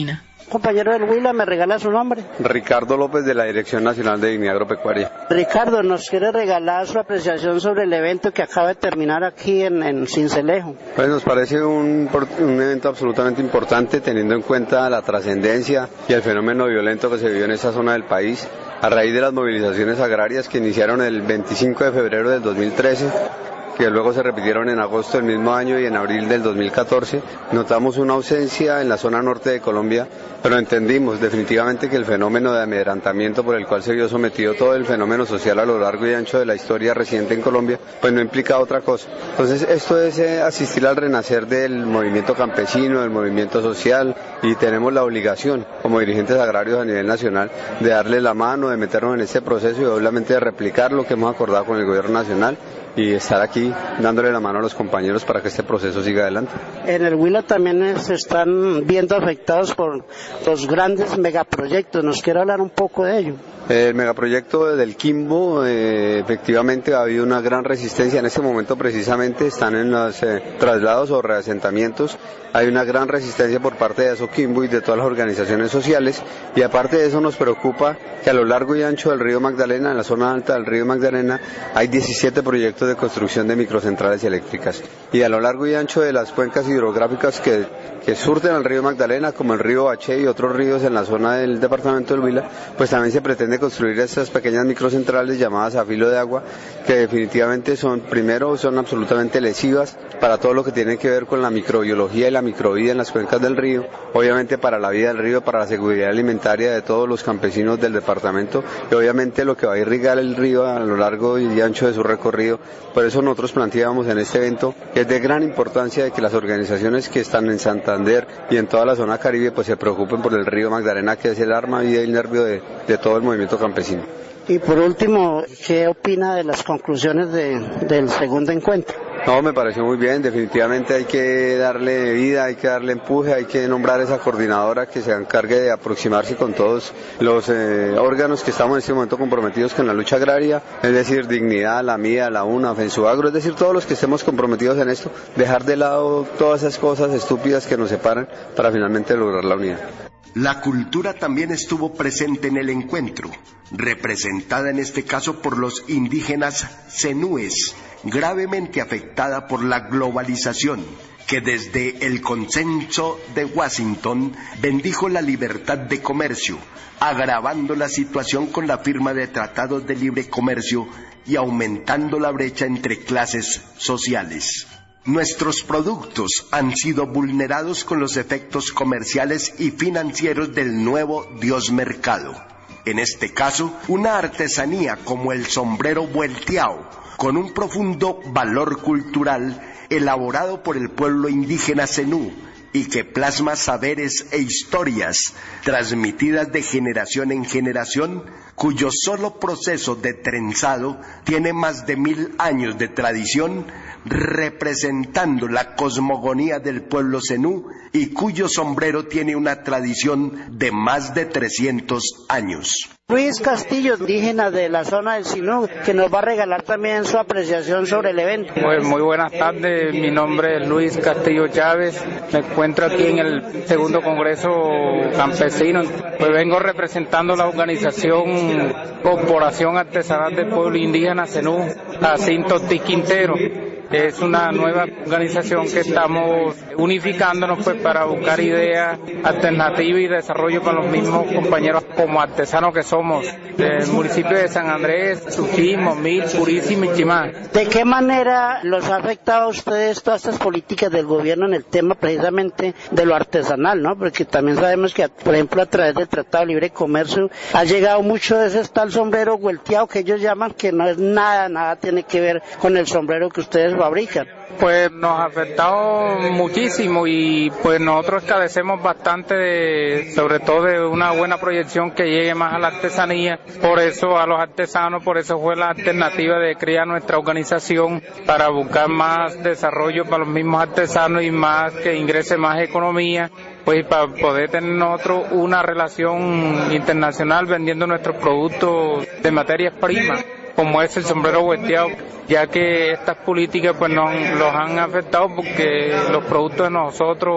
Speaker 14: Compañero del Huila, ¿me regala su nombre?
Speaker 16: Ricardo López, de la Dirección Nacional de Dignidad Agropecuaria.
Speaker 14: Ricardo, ¿nos quiere regalar su apreciación sobre el evento que acaba de terminar aquí en Sincelejo?
Speaker 16: Pues nos parece un evento absolutamente importante, teniendo en cuenta la trascendencia y el fenómeno violento que se vivió en esta zona del país a raíz de las movilizaciones agrarias que iniciaron el 25 de febrero del 2013, que luego se repitieron en agosto del mismo año y en abril del 2014. Notamos una ausencia en la zona norte de Colombia, pero entendimos definitivamente que el fenómeno de amedrentamiento por el cual se vio sometido todo el fenómeno social a lo largo y ancho de la historia reciente en Colombia, pues no implica otra cosa. Entonces esto es asistir al renacer del movimiento campesino, del movimiento social, y tenemos la obligación como dirigentes agrarios a nivel nacional de darle la mano, de meternos en este proceso y obviamente de replicar lo que hemos acordado con el gobierno nacional y estar aquí dándole la mano a los compañeros para que este proceso siga adelante.
Speaker 14: En el Huila también se están viendo afectados por los grandes megaproyectos. ¿Nos quiere hablar un poco de ello?
Speaker 16: El megaproyecto del Quimbo, efectivamente ha habido una gran resistencia. En este momento precisamente están en los traslados o reasentamientos. Hay una gran resistencia por parte de Asoquimbo y de todas las organizaciones sociales, y aparte de eso nos preocupa que a lo largo y ancho del río Magdalena, en la zona alta del río Magdalena, hay 17 proyectos de construcción de microcentrales eléctricas, y a lo largo y ancho de las cuencas hidrográficas que surten al río Magdalena, como el río Baché y otros ríos en la zona del departamento del Huila, pues también se pretende construir estas pequeñas microcentrales llamadas a filo de agua, que definitivamente son absolutamente lesivas para todo lo que tiene que ver con la microbiología y la microvida en las cuencas del río, obviamente para la vida del río, para la seguridad alimentaria de todos los campesinos del departamento, y obviamente lo que va a irrigar el río a lo largo y ancho de su recorrido. Por eso nosotros planteábamos en este evento que es de gran importancia de que las organizaciones que están en Santander y en toda la zona Caribe pues se preocupen por el río Magdalena, que es el arma, vida y el nervio de todo el movimiento campesino.
Speaker 14: Y por último, ¿qué opina de las conclusiones del segundo encuentro?
Speaker 16: No, me pareció muy bien, definitivamente hay que darle vida, hay que darle empuje, hay que nombrar esa coordinadora que se encargue de aproximarse con todos los órganos que estamos en este momento comprometidos con la lucha agraria, es decir, Dignidad, la Mía, la UNA, FENSUAGRO, es decir, todos los que estemos comprometidos en esto, dejar de lado todas esas cosas estúpidas que nos separan para finalmente lograr la unidad.
Speaker 6: La cultura también estuvo presente en el encuentro, representada en este caso por los indígenas zenúes, gravemente afectada por la globalización, que desde el consenso de Washington bendijo la libertad de comercio, agravando la situación con la firma de tratados de libre comercio y aumentando la brecha entre clases sociales. Nuestros productos han sido vulnerados con los efectos comerciales y financieros del nuevo Dios mercado. En este caso, una artesanía como el sombrero vuelteado, con un profundo valor cultural, elaborado por el pueblo indígena zenú, y que plasma saberes e historias transmitidas de generación en generación, cuyo solo proceso de trenzado tiene más de 1000 años de tradición, representando la cosmogonía del pueblo zenú, y cuyo sombrero tiene una tradición de más de 300 años.
Speaker 14: Luis Castillo, indígena de la zona del Sinú, que nos va a regalar también su apreciación sobre el evento.
Speaker 17: Pues muy buenas tardes, mi nombre es Luis Castillo Chávez, me encuentro aquí en el segundo Congreso Campesino, pues vengo representando la organización Corporación Artesanal del Pueblo Indígena Zenú, Jacinto Ortiz Quintero. Es una nueva organización que estamos unificándonos pues para buscar ideas alternativas y desarrollo con los mismos compañeros como artesanos que somos del municipio de San Andrés, Suquí, Momil, Purísima y Chimá.
Speaker 14: ¿De qué manera los ha afectado a ustedes todas estas políticas del gobierno en el tema precisamente de lo artesanal, ¿no? Porque también sabemos que, por ejemplo, a través del Tratado de Libre Comercio ha llegado mucho de ese tal sombrero vuelteado que ellos llaman, que no es nada tiene que ver con el sombrero que ustedes fabrican.
Speaker 17: Pues nos ha afectado muchísimo y pues nosotros carecemos bastante sobre todo de una buena proyección que llegue más a la artesanía, por eso a los artesanos, por eso fue la alternativa de crear nuestra organización para buscar más desarrollo para los mismos artesanos y más que ingrese más economía, pues para poder tener nosotros una relación internacional vendiendo nuestros productos de materias primas, como es el sombrero vuelteado, ya que estas políticas pues los han afectado porque los productos de nosotros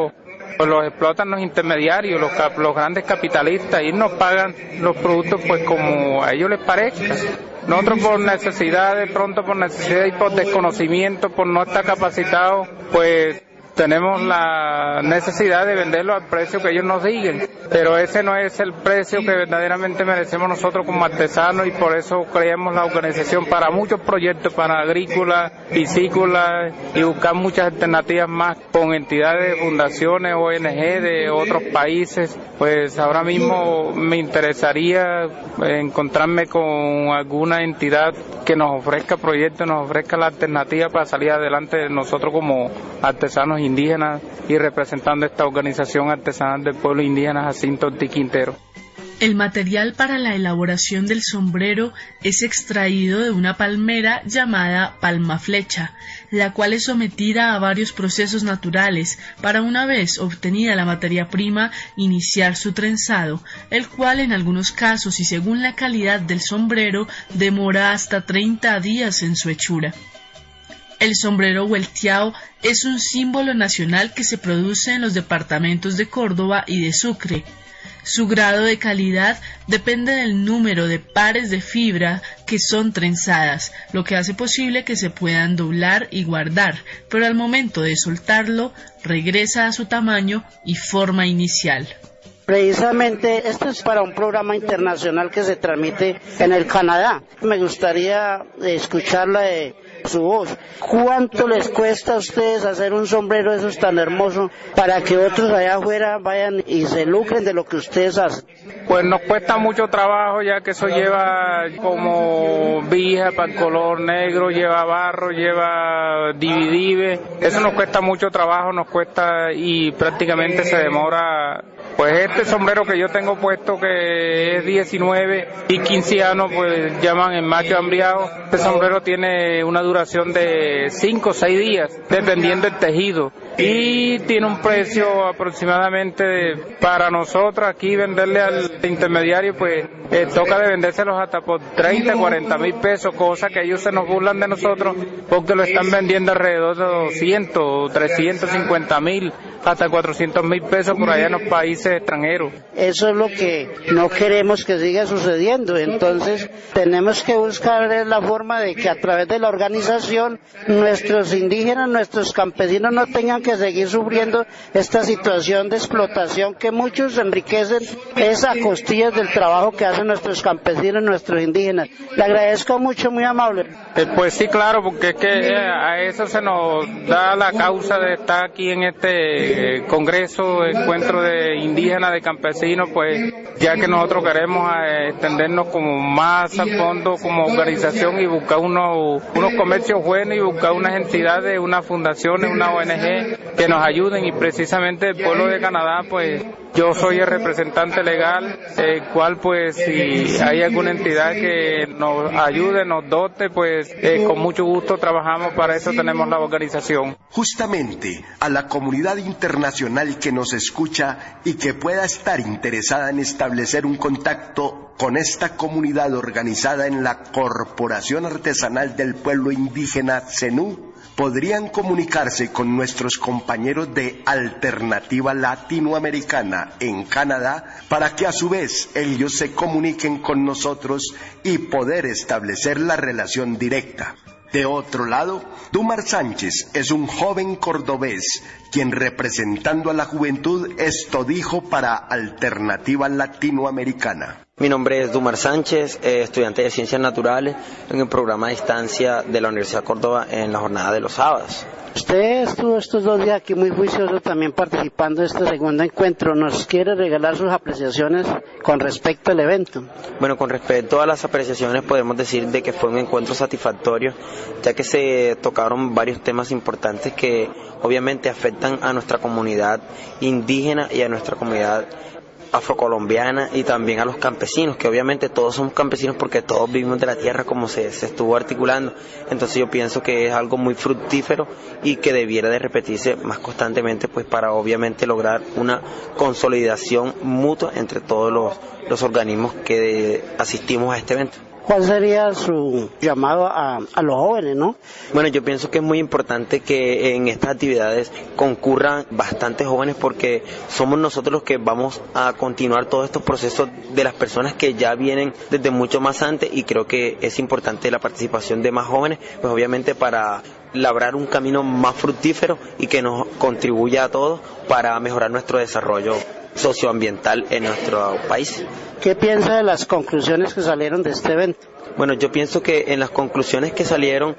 Speaker 17: pues los explotan los intermediarios, los grandes capitalistas, y nos pagan los productos pues como a ellos les parezca. Nosotros por necesidad, de pronto por necesidad y por desconocimiento, por no estar capacitados, pues tenemos la necesidad de venderlo al precio que ellos nos digan, pero ese no es el precio que verdaderamente merecemos nosotros como artesanos, y por eso creamos la organización para muchos proyectos, para agrícola, piscícola, y buscar muchas alternativas más con entidades, fundaciones, ONG de otros países. Pues ahora mismo me interesaría encontrarme con alguna entidad que nos ofrezca proyectos, nos ofrezca la alternativa para salir adelante nosotros como artesanos indígenas y representando esta organización artesanal del pueblo indígena Jacinto Ortiz Quintero.
Speaker 10: El material para la elaboración del sombrero es extraído de una palmera llamada palma flecha, la cual es sometida a varios procesos naturales para, una vez obtenida la materia prima, iniciar su trenzado, el cual en algunos casos y según la calidad del sombrero demora hasta 30 días en su hechura. El sombrero vuelteado es un símbolo nacional que se produce en los departamentos de Córdoba y de Sucre. Su grado de calidad depende del número de pares de fibra que son trenzadas, lo que hace posible que se puedan doblar y guardar, pero al momento de soltarlo regresa a su tamaño y forma inicial.
Speaker 14: Precisamente esto es para un programa internacional que se transmite en el Canadá. Me gustaría escucharla de su voz. ¿Cuánto les cuesta a ustedes hacer un sombrero de esos tan hermosos para que otros allá afuera vayan y se lucren de lo que ustedes hacen?
Speaker 17: Pues nos cuesta mucho trabajo, ya que eso lleva como vija para el color negro, lleva barro, lleva dividive. Eso nos cuesta mucho trabajo, nos cuesta, y prácticamente se demora. Pues este sombrero que yo tengo puesto, que es 19 y 15 años, pues llaman el macho hambriado. Este sombrero tiene una duración de 5 o 6 días, dependiendo del tejido. Y tiene un precio aproximadamente para nosotros aquí venderle al intermediario, pues toca de vendérselos hasta por 30, 40 mil pesos, cosa que ellos se nos burlan de nosotros porque lo están vendiendo alrededor de 200, 350 mil, hasta 400 mil pesos por allá en los países extranjeros.
Speaker 14: Eso es lo que no queremos que siga sucediendo, entonces tenemos que buscar la forma de que a través de la organización nuestros indígenas, nuestros campesinos no tengan que seguir sufriendo esta situación de explotación que muchos enriquecen es a costillas del trabajo que hacen nuestros campesinos, nuestros indígenas. Le agradezco mucho, muy amable.
Speaker 17: Pues sí, claro, porque es que a eso se nos da la causa de estar aquí en este congreso, encuentro de indígenas, de campesinos, pues ya que nosotros queremos extendernos como más a fondo como organización y buscar unos comercios buenos y buscar unas entidades, unas fundaciones, una ONG que nos ayuden, y precisamente el pueblo de Canadá, pues yo soy el representante legal, el cual pues si hay alguna entidad que nos ayude, nos dote, pues con mucho gusto trabajamos, para eso tenemos la organización.
Speaker 6: Justamente a la comunidad internacional que nos escucha y que pueda estar interesada en establecer un contacto con esta comunidad organizada en la Corporación Artesanal del Pueblo Indígena Zenú, podrían comunicarse con nuestros compañeros de Alternativa Latinoamericana en Canadá para que a su vez ellos se comuniquen con nosotros y poder establecer la relación directa. De otro lado, Dumar Sánchez es un joven cordobés quien, representando a la juventud, esto dijo para Alternativa Latinoamericana.
Speaker 18: Mi nombre es Dumar Sánchez, estudiante de Ciencias Naturales en el programa de distancia de la Universidad de Córdoba en la jornada de los sábados.
Speaker 14: Usted estuvo estos 2 días aquí muy juicioso también participando de este segundo encuentro. ¿Nos quiere regalar sus apreciaciones con respecto al evento?
Speaker 18: Bueno, con respecto a las apreciaciones podemos decir de que fue un encuentro satisfactorio, ya que se tocaron varios temas importantes que obviamente afectan a nuestra comunidad indígena y a nuestra comunidad afrocolombiana y también a los campesinos, que obviamente todos somos campesinos porque todos vivimos de la tierra, como se estuvo articulando. Entonces yo pienso que es algo muy fructífero y que debiera de repetirse más constantemente, pues para obviamente lograr una consolidación mutua entre todos los organismos que asistimos a este evento.
Speaker 14: ¿Cuál sería su llamado a los jóvenes, no?
Speaker 18: Bueno, yo pienso que es muy importante que en estas actividades concurran bastantes jóvenes porque somos nosotros los que vamos a continuar todos estos procesos de las personas que ya vienen desde mucho más antes, y creo que es importante la participación de más jóvenes, pues obviamente para labrar un camino más fructífero y que nos contribuya a todos para mejorar nuestro desarrollo socioambiental en nuestro país.
Speaker 14: ¿Qué piensa de las conclusiones que salieron de este evento?
Speaker 18: Bueno, yo pienso que en las conclusiones que salieron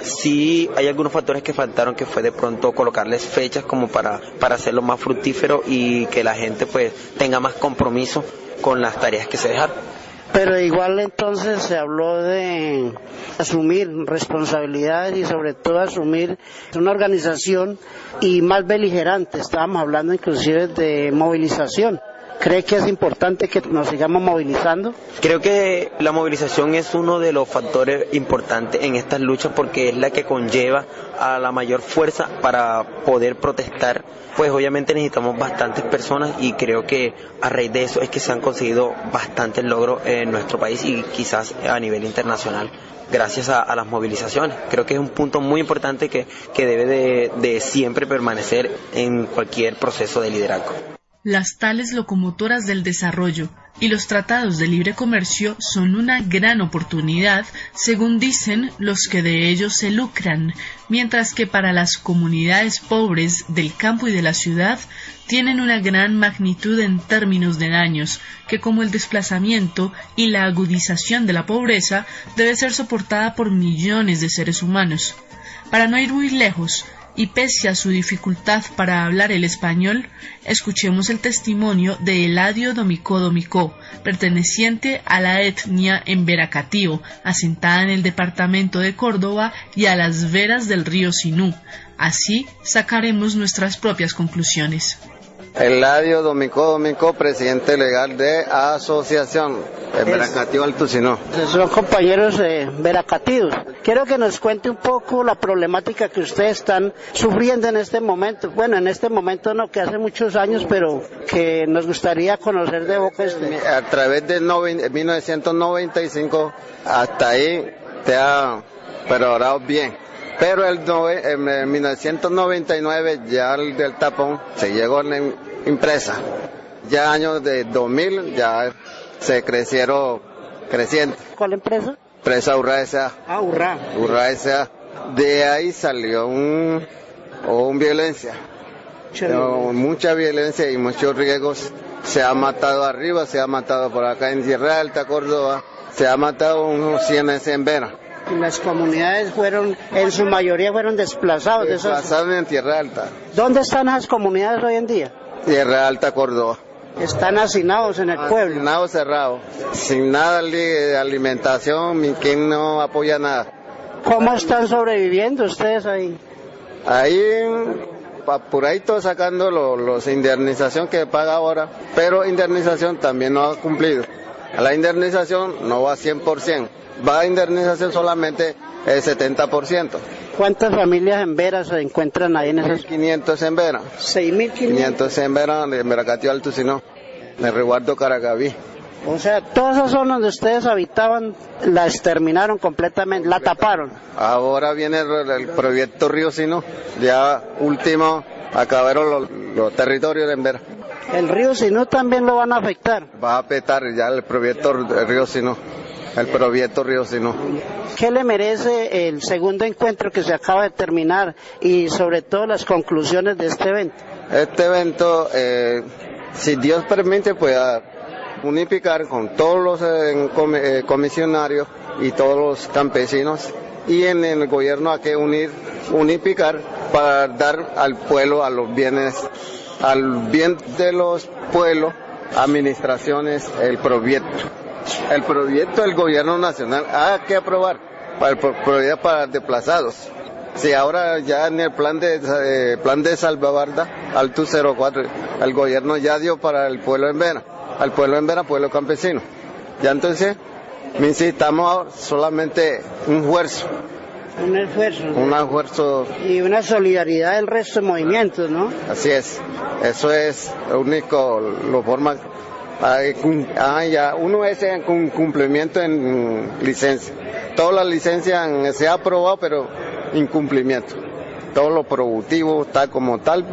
Speaker 18: sí hay algunos factores que faltaron, que fue de pronto colocarles fechas como para hacerlo más fructífero y que la gente pues tenga más compromiso con las tareas que se dejaron.
Speaker 14: Pero igual entonces se habló de asumir responsabilidades y sobre todo asumir una organización y más beligerante. Estábamos hablando inclusive de movilización. ¿Cree que es importante que nos sigamos movilizando?
Speaker 18: Creo que la movilización es uno de los factores importantes en estas luchas porque es la que conlleva a la mayor fuerza para poder protestar. Pues obviamente necesitamos bastantes personas y creo que a raíz de eso es que se han conseguido bastantes logros en nuestro país y quizás a nivel internacional gracias a las movilizaciones. Creo que es un punto muy importante que debe de siempre permanecer en cualquier proceso de liderazgo.
Speaker 10: Las tales locomotoras del desarrollo y los tratados de libre comercio son una gran oportunidad, según dicen los que de ellos se lucran, mientras que para las comunidades pobres del campo y de la ciudad tienen una gran magnitud en términos de daños, que como el desplazamiento y la agudización de la pobreza debe ser soportada por millones de seres humanos. Para no ir muy lejos, y pese a su dificultad para hablar el español, escuchemos el testimonio de Eladio Domicó Domicó, perteneciente a la etnia emberacatío, asentada en el departamento de Córdoba y a las veras del río Sinú. Así sacaremos nuestras propias conclusiones.
Speaker 16: Eladio Domicó Domicó, presidente legal de Asociación Emberacatío Alto Sinú.
Speaker 14: Son compañeros veracatíos. Quiero que nos cuente un poco la problemática que ustedes están sufriendo en este momento. Bueno, en este momento no, que hace muchos años, pero que nos gustaría conocer de boca
Speaker 16: A través de 1995 hasta ahí te ha perorado bien. Pero en 1999 ya el del tapón se llegó en la impresa. Ya años de 2000 ya se creciendo.
Speaker 14: ¿Cuál empresa?
Speaker 16: Empresa Urra S.A.
Speaker 14: Ah, Urra.
Speaker 16: Urra S.A. De ahí salió violencia. Mucha violencia y muchos riesgos. Se ha matado arriba, se ha matado por acá en Tierra Alta, Córdoba. Se ha matado unos 100 en Vera.
Speaker 14: Las comunidades en su mayoría fueron desplazados.
Speaker 16: Desplazados en Tierra Alta.
Speaker 14: ¿Dónde están esas comunidades hoy en día?
Speaker 16: Tierra Alta, Córdoba.
Speaker 14: Están hacinados en el pueblo.
Speaker 16: Hacinados, cerrados, sin nada de alimentación, ni quien no apoya nada.
Speaker 14: ¿Cómo están sobreviviendo ustedes ahí?
Speaker 16: Ahí, apuradito sacando los indemnización que paga ahora, pero indemnización también no ha cumplido. A la indemnización no va a 100%. Va a indemnización solamente el 70%.
Speaker 14: ¿Cuántas familias en Vera se encuentran ahí en esas?
Speaker 16: 6.500 en Vera.
Speaker 14: 6.500
Speaker 16: en Vera, en Emberacatío Alto Sinú, en el resguardo Caracaví.
Speaker 14: O sea, todas esas zonas donde ustedes habitaban la exterminaron completamente, la taparon.
Speaker 16: Ahora viene el proyecto Río Sinú, ya último acabaron los territorios de Embera.
Speaker 14: ¿El río Sinú también lo van a afectar?
Speaker 16: Va a afectar ya el proyecto Río Sinú. El proyecto Río Sinú.
Speaker 14: ¿Qué le merece el segundo encuentro que se acaba de terminar y sobre todo las conclusiones de este evento?
Speaker 16: Este evento, si Dios permite, pueda unificar con todos los comisionarios y todos los campesinos, y en el gobierno hay que unificar para dar al pueblo, al bien de los pueblos, administraciones, el proyecto. El proyecto del gobierno nacional hay que aprobar para el proyecto para desplazados. Si ahora ya en el plan de salvaguarda Alto 04, el gobierno ya dio para el pueblo en Vera, al pueblo en Vera, pueblo campesino. Ya entonces necesitamos solamente un esfuerzo.
Speaker 14: Un esfuerzo.
Speaker 16: Un esfuerzo.
Speaker 14: Y una solidaridad del resto de movimientos, ¿no?
Speaker 16: Así es. Eso es lo único, la forma Uno es con cumplimiento en licencia. Todas las licencias se ha aprobado, pero incumplimiento. Todo lo productivo está como tal,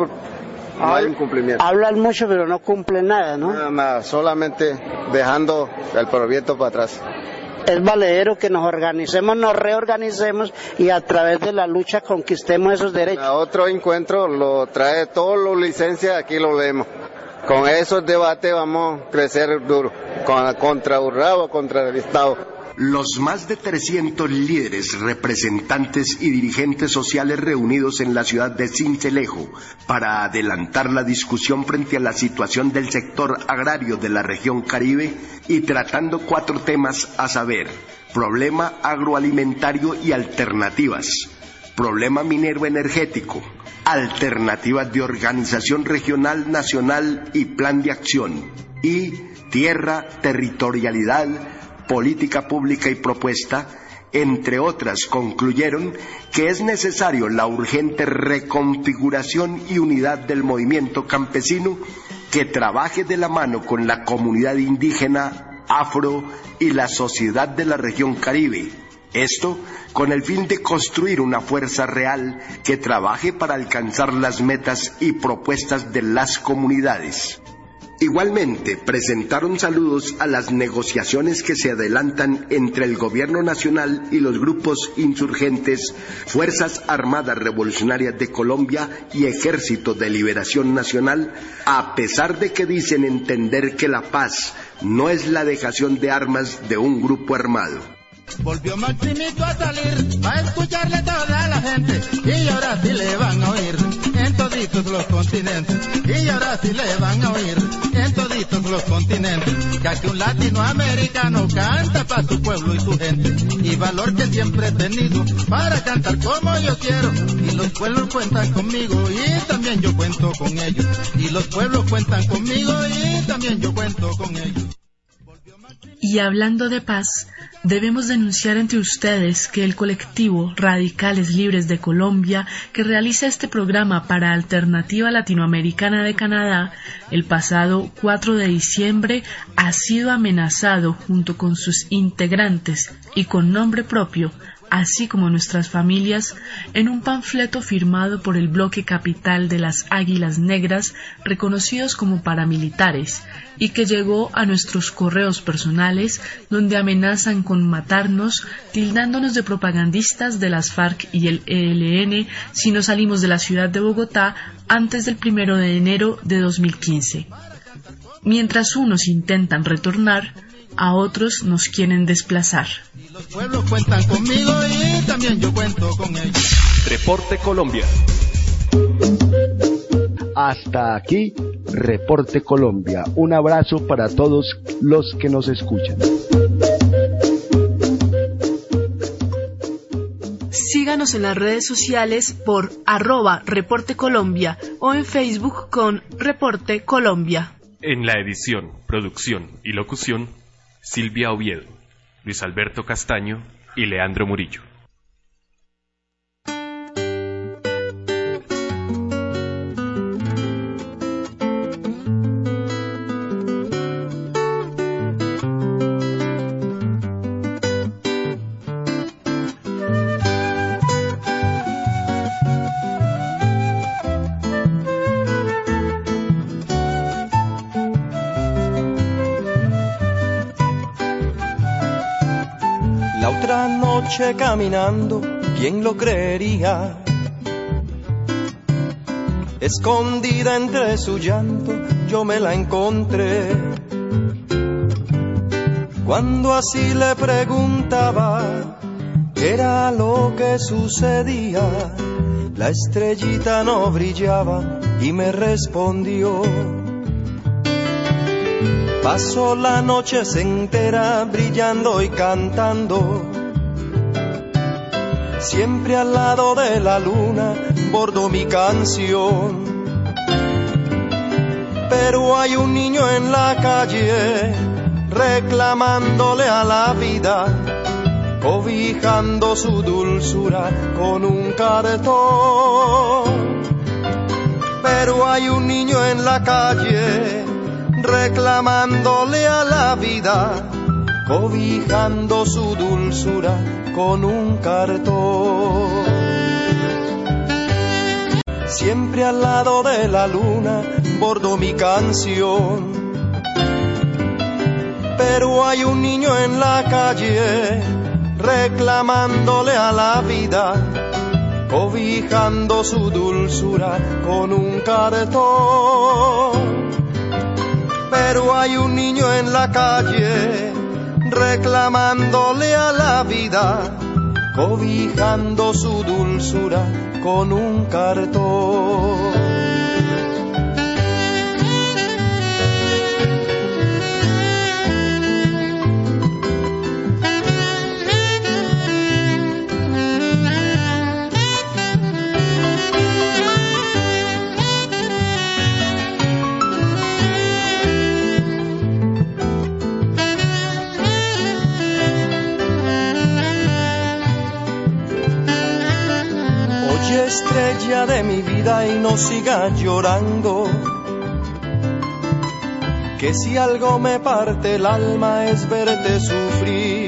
Speaker 16: no hay incumplimiento.
Speaker 14: Hablan mucho, pero no cumplen nada, ¿no?
Speaker 16: Nada, solamente dejando el proyecto para atrás.
Speaker 14: Es valedero que nos organicemos, nos reorganicemos y a través de la lucha conquistemos esos derechos.
Speaker 16: A otro encuentro lo trae todas las licencias, aquí lo vemos. Con esos debates vamos a crecer duro, contra Urrao, contra el Estado.
Speaker 6: Los más de 300 líderes, representantes y dirigentes sociales reunidos en la ciudad de Sincelejo para adelantar la discusión frente a la situación del sector agrario de la región Caribe y tratando 4 temas a saber: problema agroalimentario y alternativas, problema minero energético, alternativas de organización regional, nacional y plan de acción, y tierra, territorialidad, política pública y propuesta, entre otras, concluyeron que es necesario la urgente reconfiguración y unidad del movimiento campesino que trabaje de la mano con la comunidad indígena, afro y la sociedad de la región Caribe. Esto con el fin de construir una fuerza real que trabaje para alcanzar las metas y propuestas de las comunidades. Igualmente, presentaron saludos a las negociaciones que se adelantan entre el Gobierno Nacional y los grupos insurgentes, Fuerzas Armadas Revolucionarias de Colombia y Ejército de Liberación Nacional, a pesar de que dicen entender que la paz no es la dejación de armas de un grupo armado.
Speaker 9: Volvió Maximito a salir, a escucharle toda la gente, y ahora sí le van a oír en toditos los continentes, y ahora sí le van a oír en toditos los continentes, ya que un latinoamericano canta para su pueblo y su gente, y valor que siempre he tenido para cantar como yo quiero, y los pueblos cuentan conmigo y también yo cuento con ellos, y los pueblos cuentan conmigo y también yo cuento con ellos.
Speaker 10: Y hablando de paz, debemos denunciar ante ustedes que el colectivo Radicales Libres de Colombia, que realiza este programa para Alternativa Latinoamericana de Canadá, el pasado 4 de diciembre ha sido amenazado junto con sus integrantes y con nombre propio, así como nuestras familias, en un panfleto firmado por el bloque capital de las Águilas Negras, reconocidos como paramilitares, y que llegó a nuestros correos personales, donde amenazan con matarnos, tildándonos de propagandistas de las FARC y el ELN si no salimos de la ciudad de Bogotá antes del 1 de enero de 2015. Mientras unos intentan retornar, a otros nos quieren desplazar.
Speaker 9: Los pueblos cuentan conmigo y también yo cuento con ellos.
Speaker 7: Reporte Colombia.
Speaker 6: Hasta aquí, Reporte Colombia. Un abrazo para todos los que nos escuchan.
Speaker 10: Síganos en las redes sociales por @Reporte Colombia o en Facebook con Reporte Colombia.
Speaker 7: En la edición, producción y locución, Silvia Oviedo, Luis Alberto Castaño y Leandro Murillo.
Speaker 5: La otra noche caminando, ¿quién lo creería? Escondida entre su llanto, yo me la encontré. Cuando así le preguntaba qué era lo que sucedía, la estrellita no brillaba y me respondió: paso la noche entera brillando y cantando, siempre al lado de la luna bordo mi canción. Pero hay un niño en la calle reclamándole a la vida, cobijando su dulzura con un cartón. Pero hay un niño en la calle reclamándole a la vida, cobijando su dulzura con un cartón. Siempre al lado de la luna bordo mi canción, pero hay un niño en la calle reclamándole a la vida, cobijando su dulzura con un cartón. Pero hay un niño en la calle reclamándole a la vida, cobijando su dulzura con un cartón. Estrella de mi vida, y no sigas llorando, que si algo me parte el alma es verte sufrir.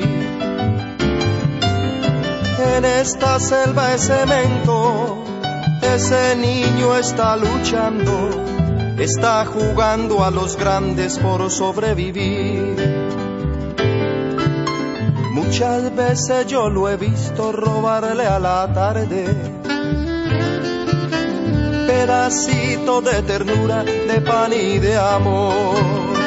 Speaker 5: En esta selva de cemento, ese niño está luchando, está jugando a los grandes por sobrevivir. Muchas veces yo lo he visto robarle a la tarde pedacito de ternura, de pan y de amor.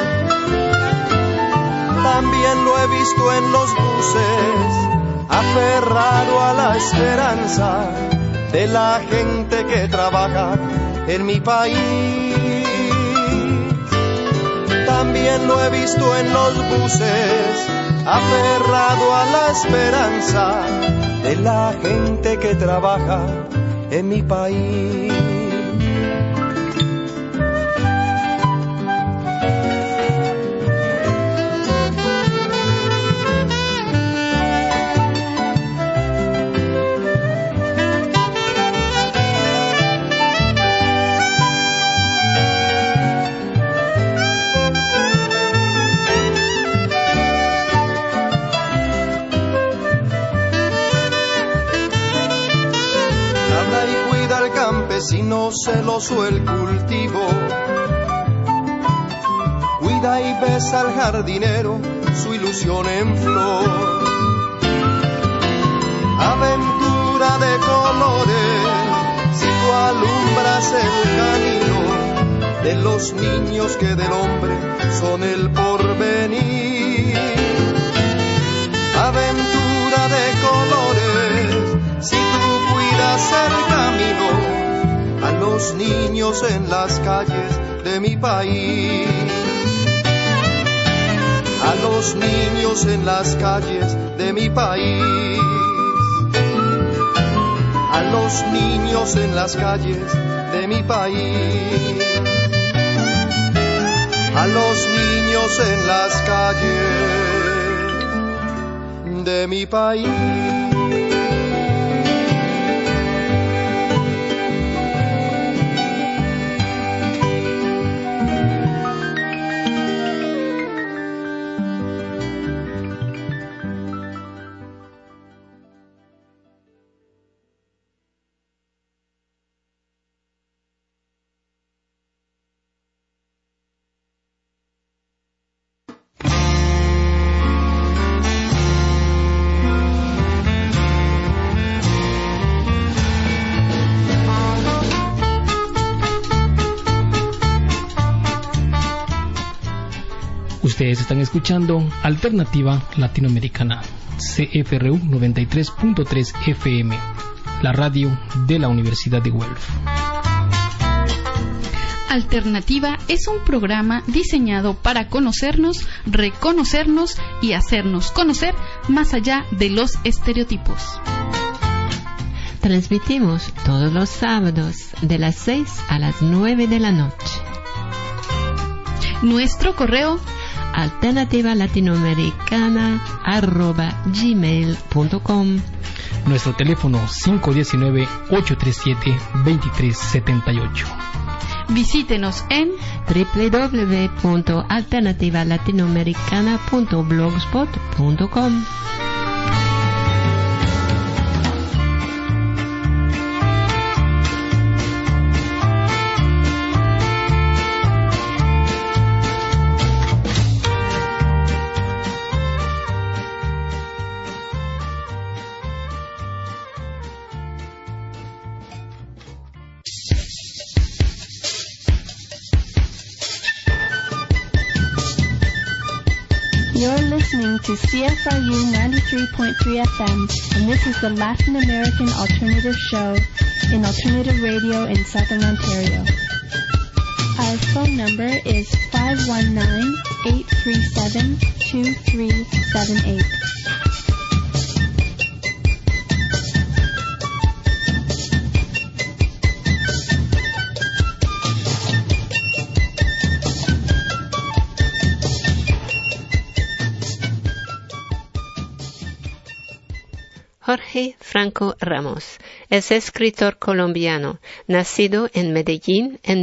Speaker 5: También lo he visto en los buses, aferrado a la esperanza de la gente que trabaja en mi país. También lo he visto en los buses, aferrado a la esperanza de la gente que trabaja en mi país. Campesino celoso el cultivo, cuida y besa al jardinero, su ilusión en flor. Aventura de colores, si tú alumbras el camino de los niños que del hombre son el porvenir. Aventura de colores, si tú cuidas el camino a los niños en las calles de mi país, a los niños en las calles de mi país, a los niños en las calles de mi país, a los niños en las calles de mi país.
Speaker 1: Ustedes están escuchando Alternativa Latinoamericana, CFRU 93.3 FM, la radio de la Universidad de Guelph.
Speaker 19: Alternativa es un programa diseñado para conocernos, reconocernos y hacernos conocer más allá de los estereotipos.
Speaker 4: Transmitimos todos los sábados de las 6 a las 9 de la noche.
Speaker 19: Nuestro correo
Speaker 4: alternativalatinoamericana@gmail.com.
Speaker 1: Nuestro teléfono 519-837-2378.
Speaker 19: Visítenos en
Speaker 4: www.alternativalatinoamericana.blogspot.com.
Speaker 20: You're listening to CFRU 93.3 FM, and this is the Latin American Alternative Show in alternative radio in Southern Ontario. Our phone number is 519-837-2378.
Speaker 4: Jorge Franco Ramos es escritor colombiano, nacido en Medellín en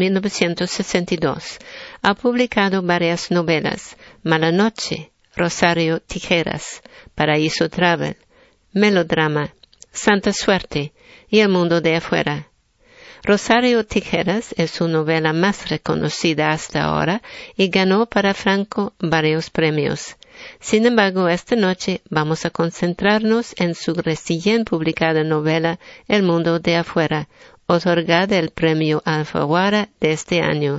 Speaker 4: 1962. Ha publicado varias novelas: Mala Noche, Rosario Tijeras, Paraíso Travel, Melodrama, Santa Suerte y El Mundo de Afuera. Rosario Tijeras es su novela más reconocida hasta ahora y ganó para Franco varios premios. Sin embargo, esta noche vamos a concentrarnos en su recién publicada novela El Mundo de Afuera, otorgada el premio Alfaguara de este año.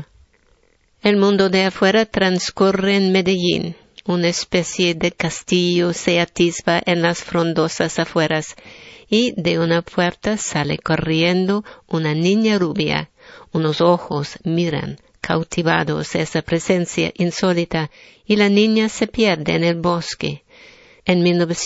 Speaker 4: El Mundo de Afuera transcurre en Medellín. Una especie de castillo se atisba en las frondosas afueras, y de una puerta sale corriendo una niña rubia. Unos ojos miran cautivados esa presencia insólita, y la niña se pierde en el bosque. En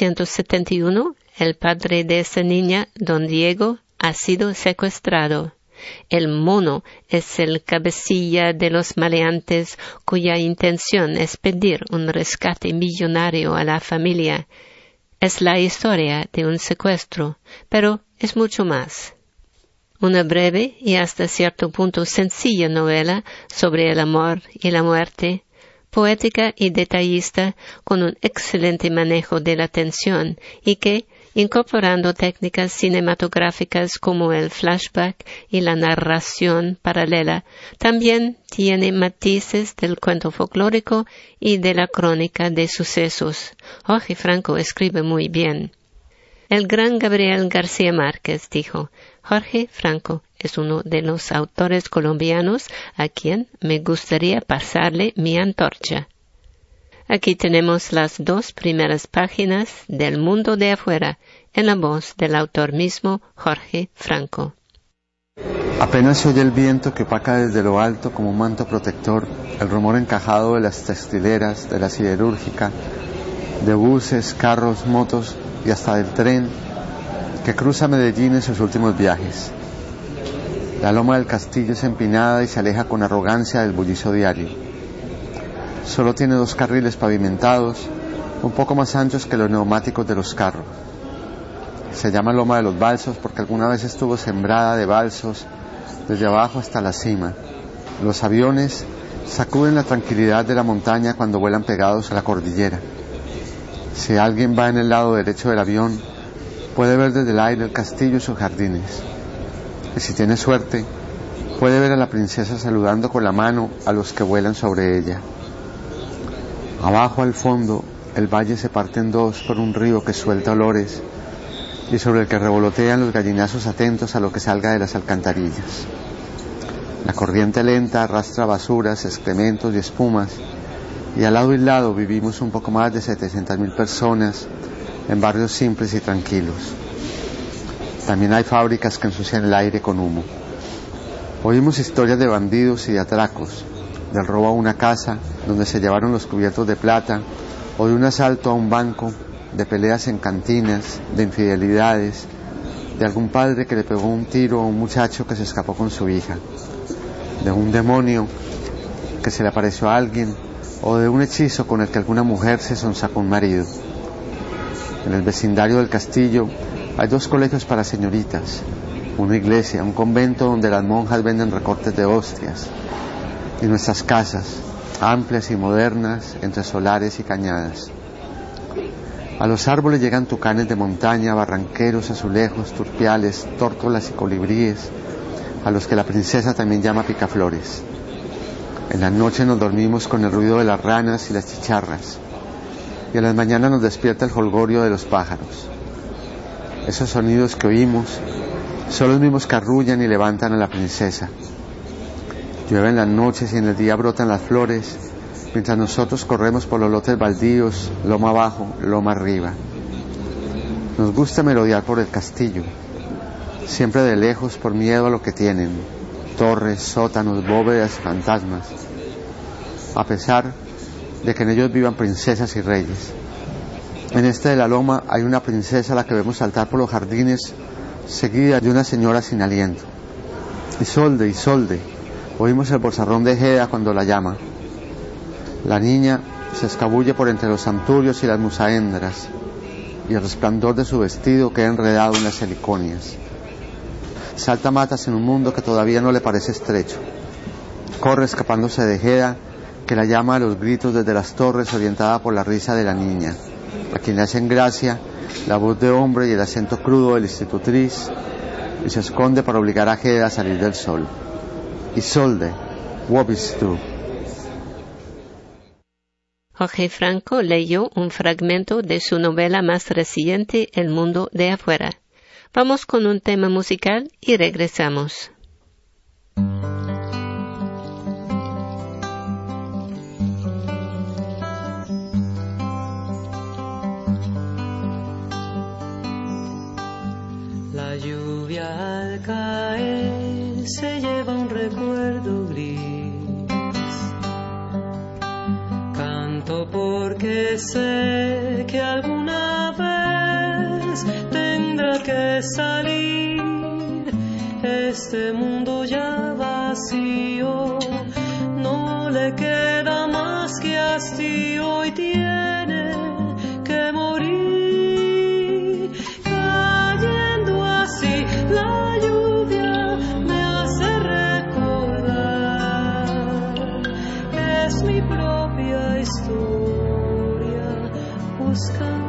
Speaker 4: 1971, el padre de esa niña, don Diego, ha sido secuestrado. El mono es el cabecilla de los maleantes cuya intención es pedir un rescate millonario a la familia. Es la historia de un secuestro, pero es mucho más. Una breve y hasta cierto punto sencilla novela sobre el amor y la muerte, poética y detallista, con un excelente manejo de la tensión y que, incorporando técnicas cinematográficas como el flashback y la narración paralela, también tiene matices del cuento folclórico y de la crónica de sucesos. Jorge Franco escribe muy bien. El gran Gabriel García Márquez dijo: Jorge Franco es uno de los autores colombianos a quien me gustaría pasarle mi antorcha. Aquí tenemos las dos primeras páginas del Mundo de Afuera, en la voz del autor mismo, Jorge Franco.
Speaker 16: Apenas se oye el viento que opaca desde lo alto como un manto protector, el rumor encajado de las textileras, de la siderúrgica, de buses, carros, motos y hasta del tren que cruza Medellín en sus últimos viajes. La loma del castillo es empinada y se aleja con arrogancia del bullicio diario. Solo tiene 2 carriles pavimentados, un poco más anchos que los neumáticos de los carros. Se llama Loma de los Balsos porque alguna vez estuvo sembrada de balsos desde abajo hasta la cima. Los aviones sacuden la tranquilidad de la montaña cuando vuelan pegados a la cordillera. Si alguien va en el lado derecho del avión, puede ver desde el aire el castillo y sus jardines. Y si tiene suerte, puede ver a la princesa saludando con la mano a los que vuelan sobre ella. Abajo al fondo, el valle se parte en 2 por un río que suelta olores y sobre el que revolotean los gallinazos atentos a lo que salga de las alcantarillas. La corriente lenta arrastra basuras, excrementos y espumas, y al lado y lado vivimos un poco más de 700.000 personas en barrios simples y tranquilos. También hay fábricas que ensucian el aire con humo. Oímos historias de bandidos y de atracos, del robo a una casa donde se llevaron los cubiertos de plata, o de un asalto a un banco, de peleas en cantinas, de infidelidades, de algún padre que le pegó un tiro a un muchacho que se escapó con su hija, de un demonio que se le apareció a alguien, o de un hechizo con el que alguna mujer se sonsacó un marido. En el vecindario del castillo hay 2 colegios para señoritas,
Speaker 21: una iglesia, un convento donde las monjas venden recortes de hostias, y nuestras casas, amplias y modernas, entre solares y cañadas. A los árboles llegan tucanes de montaña, barranqueros, azulejos, turpiales, tórtolas y colibríes, a los que la princesa también llama picaflores. En la noche nos dormimos con el ruido de las ranas y las chicharras, y a las mañanas nos despierta el jolgorio de los pájaros. Esos sonidos que oímos son los mismos que arrullan y levantan a la princesa. Llueve en las noches y en el día brotan las flores, mientras nosotros corremos por los lotes baldíos, loma abajo, loma arriba. Nos gusta merodear por el castillo, siempre de lejos por miedo a lo que tienen, torres, sótanos, bóvedas y fantasmas, a pesar de que en ellos vivan princesas y reyes. En este de la loma hay una princesa a la que vemos saltar por los jardines, seguida de una señora sin aliento. Isolde, Isolde, oímos el bozarrón de Ejeda cuando la llama. La niña se escabulle por entre los santurios y las musaendras, y el resplandor de su vestido queda enredado en las heliconias. Salta matas en un mundo que todavía no le parece estrecho. Corre escapándose de Ejeda, que la llama a los gritos desde las torres, orientada por la risa de la niña, a quien le hacen gracia la voz de hombre y el acento crudo del institutriz, y se esconde para obligar a Ejeda a salir del sol. Isolde, wo bist du?
Speaker 4: Jorge Franco leyó un fragmento de su novela más reciente, El mundo de afuera. Vamos con un tema musical y regresamos.
Speaker 3: La lluvia al caer se lleva un recuerdo gris. Canto porque sé que alguna vez tendrá que salir este mundo ya vacío. No le queda más que hastío y tiene que morir. Cayendo así la lluvia me hace recordar. Es mi propia historia buscando.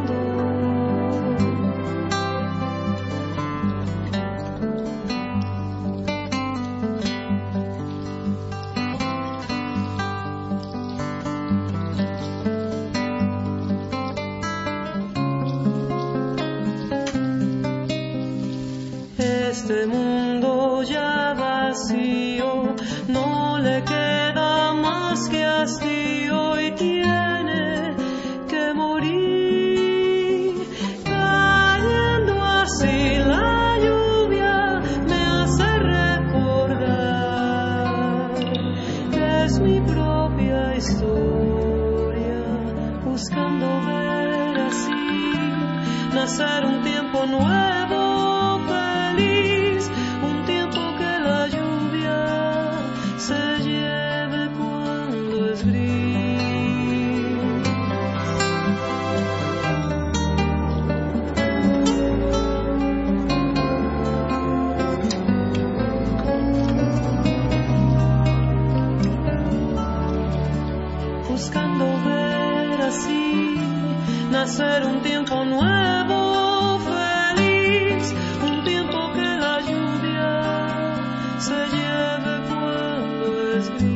Speaker 3: Este mundo ya vacío, no le queda más que hastío y tiene que morir. Cayendo así la lluvia me hace recordar que es mi propia historia, buscando ver así nacer un tiempo nuevo. Hacer un tiempo nuevo, feliz, un tiempo que la lluvia se lleve cuando es gris.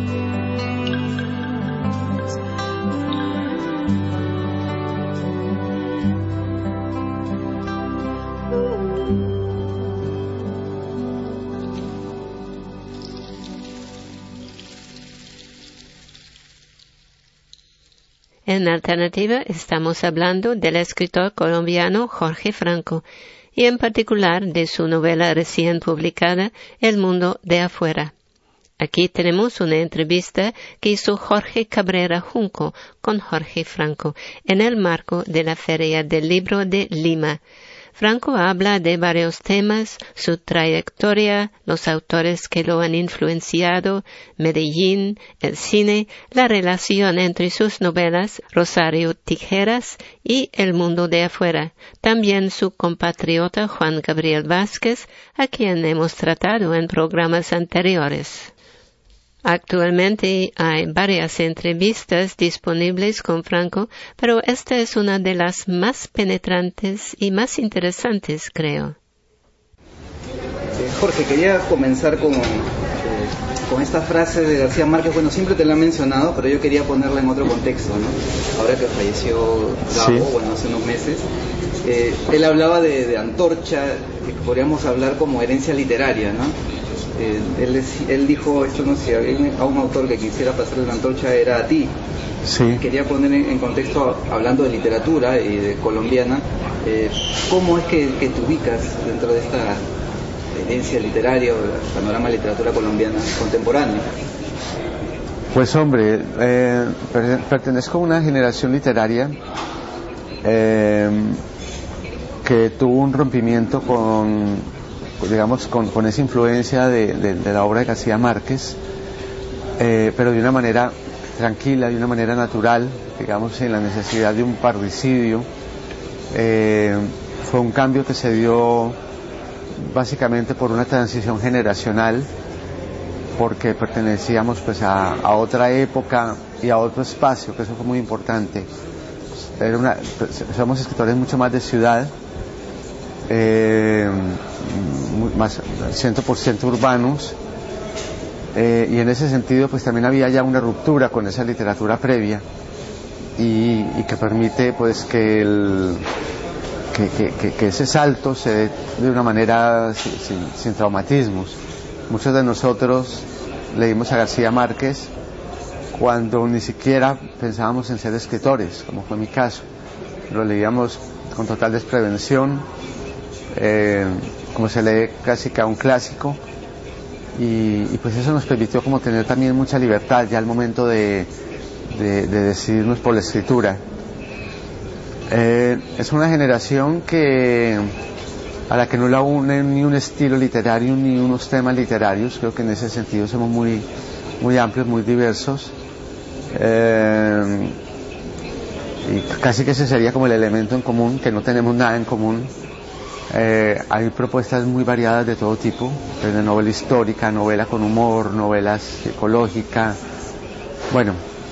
Speaker 4: En Alternativa estamos hablando del escritor colombiano Jorge Franco y en particular de su novela recién publicada El mundo de afuera. Aquí tenemos una entrevista que hizo Jorge Cabrera Junco con Jorge Franco en el marco de la Feria del Libro de Lima. Franco habla de varios temas, su trayectoria, los autores que lo han influenciado, Medellín, el cine, la relación entre sus novelas, Rosario Tijeras y El mundo de afuera. También su compatriota Juan Gabriel Vázquez, a quien hemos tratado en programas anteriores. Actualmente hay varias entrevistas disponibles con Franco, pero esta es una de las más penetrantes y más interesantes, creo.
Speaker 2: Jorge, quería comenzar con esta frase de García Márquez. Bueno, siempre te la he mencionado, pero yo quería ponerla en otro contexto, ¿no? Ahora que falleció Gabo,
Speaker 21: Sí.
Speaker 2: bueno, hace unos meses, él hablaba de antorcha, que podríamos hablar como herencia literaria, ¿no? Él dijo, esto no sé, si había a un autor que quisiera pasarle la antorcha era a ti.
Speaker 21: Sí.
Speaker 2: Quería poner en contexto, hablando de literatura y de colombiana, ¿cómo es que te ubicas dentro de esta herencia literaria o del panorama de literatura colombiana contemporánea?
Speaker 21: Pues hombre, pertenezco a una generación literaria que tuvo un rompimiento con esa influencia de la obra de García Márquez, pero de una manera tranquila, de una manera natural, digamos, sin la necesidad de un parricidio. Fue un cambio que se dio básicamente por una transición generacional, porque pertenecíamos pues a otra época y a otro espacio, que eso fue muy importante. Somos escritores mucho más de ciudad, más 100% urbanos, y en ese sentido pues también había ya una ruptura con esa literatura previa y que permite pues que ese salto se dé de una manera sin traumatismos. Muchos de nosotros leímos a García Márquez cuando ni siquiera pensábamos en ser escritores, como fue mi caso. Lo leíamos con total desprevención, como se lee casi que a un clásico, y pues eso nos permitió como tener también mucha libertad ya al momento de decidirnos por la escritura. Es una generación a la que no la une ni un estilo literario ni unos temas literarios. Creo que en ese sentido somos muy, muy amplios, muy diversos, y casi que ese sería como el elemento en común, que no tenemos nada en común. Hay propuestas muy variadas de todo tipo, desde novela histórica, novela con humor, novelas psicológicas, bueno,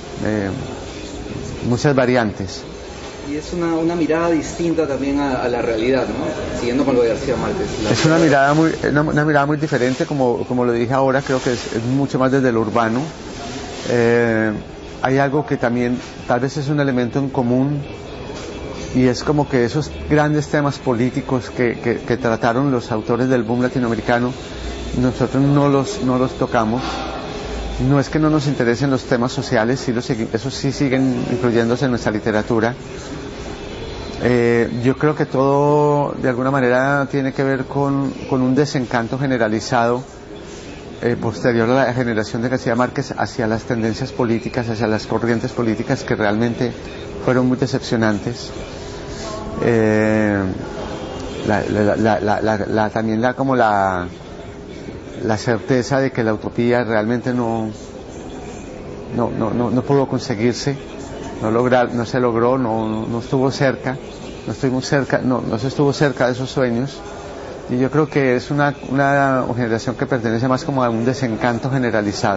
Speaker 21: muchas variantes.
Speaker 2: Y es una mirada distinta también a la realidad, ¿no? Siguiendo con lo de García Márquez.
Speaker 21: Es una mirada muy diferente, como lo dije ahora, creo que es mucho más desde lo urbano. Hay algo que también tal vez es un elemento en común, y es como que esos grandes temas políticos que trataron los autores del boom latinoamericano, nosotros no los tocamos. No es que no nos interesen los temas sociales, esos sí siguen incluyéndose en nuestra literatura. Yo creo que todo de alguna manera tiene que ver con un desencanto generalizado posterior a la generación de García Márquez hacia las tendencias políticas, hacia las corrientes políticas, que realmente fueron muy decepcionantes. También la certeza de que la utopía realmente no pudo conseguirse, no se logró, no estuvo cerca, no se estuvo cerca de esos sueños. Y yo creo que es una generación que pertenece más como a un desencanto generalizado.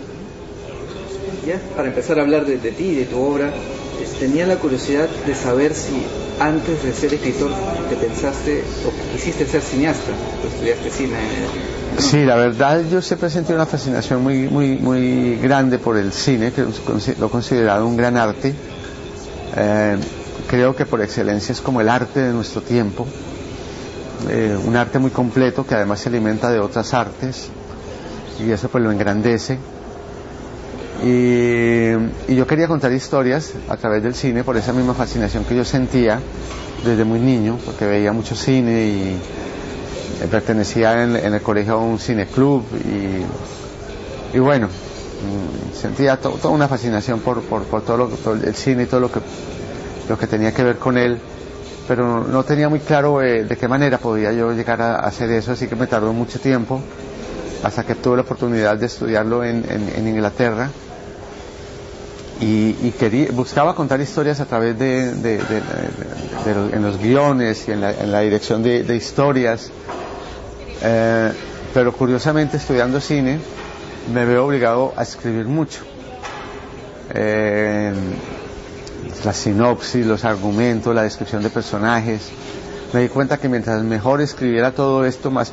Speaker 2: Ya, para empezar a hablar de ti y de tu obra, tenía la curiosidad de saber si antes de ser escritor te pensaste o quisiste ser cineasta, o estudiaste cine. ¿No?
Speaker 21: Sí, la verdad yo siempre sentí una fascinación muy grande por el cine, que lo he considerado un gran arte. Creo que por excelencia es como el arte de nuestro tiempo, un arte muy completo que además se alimenta de otras artes, y eso pues lo engrandece. Y yo quería contar historias a través del cine por esa misma fascinación que yo sentía desde muy niño, porque veía mucho cine y pertenecía en el colegio a un cineclub, y bueno, sentía toda una fascinación por todo el cine y todo lo que tenía que ver con él. pero no tenía muy claro de qué manera podía yo llegar a hacer eso, así que me tardó mucho tiempo hasta que tuve la oportunidad de estudiarlo en Inglaterra. Y buscaba contar historias a través en los guiones y en la dirección de historias, pero curiosamente estudiando cine me veo obligado a escribir mucho, la sinopsis, los argumentos, la descripción de personajes. Me di cuenta que mientras mejor escribiera todo esto, más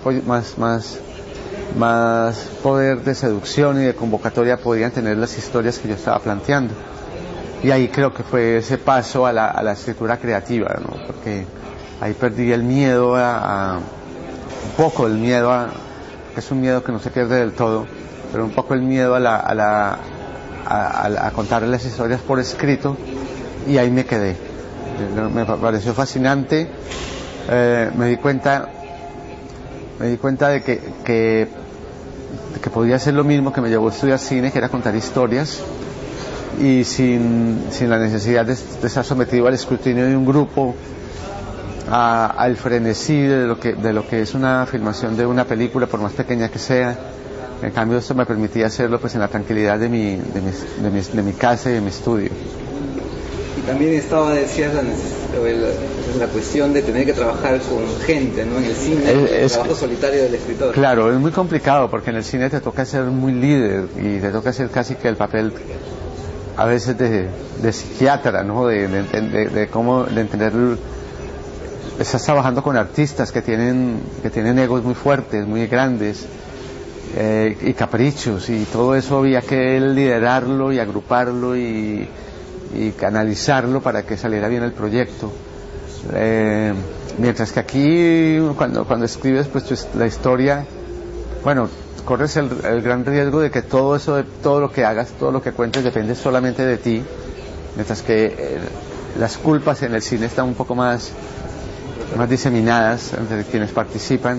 Speaker 21: poder de seducción y de convocatoria podían tener las historias que yo estaba planteando. Y ahí creo que fue ese paso a la escritura creativa, ¿no? Porque ahí perdí el miedo un poco el miedo que es un miedo que no se pierde del todo, pero un poco el miedo a contar las historias por escrito, y ahí me quedé. Me pareció fascinante. Me di cuenta de que podía hacer lo mismo que me llevó a estudiar cine, que era contar historias, y sin la necesidad de estar sometido al escrutinio de un grupo, al frenesí de lo que es una filmación de una película, por más pequeña que sea. En cambio, esto me permitía hacerlo pues en la tranquilidad de mi casa y de mi estudio.
Speaker 2: Y también decías, la cuestión de tener que trabajar con gente, ¿no? En el cine, el trabajo solitario del escritor.
Speaker 21: Claro, es muy complicado, porque en el cine te toca ser muy líder y te toca hacer casi que el papel a veces de psiquiatra, ¿no? De entender. Estás trabajando con artistas que tienen egos muy fuertes, muy grandes, y caprichos, y todo eso había que liderarlo y agruparlo y canalizarlo para que saliera bien el proyecto. Mientras que aquí, cuando escribes, pues la historia, bueno, corres el gran riesgo de que todo lo que hagas, todo lo que cuentes depende solamente de ti, mientras que las culpas en el cine están un poco más diseminadas entre quienes participan,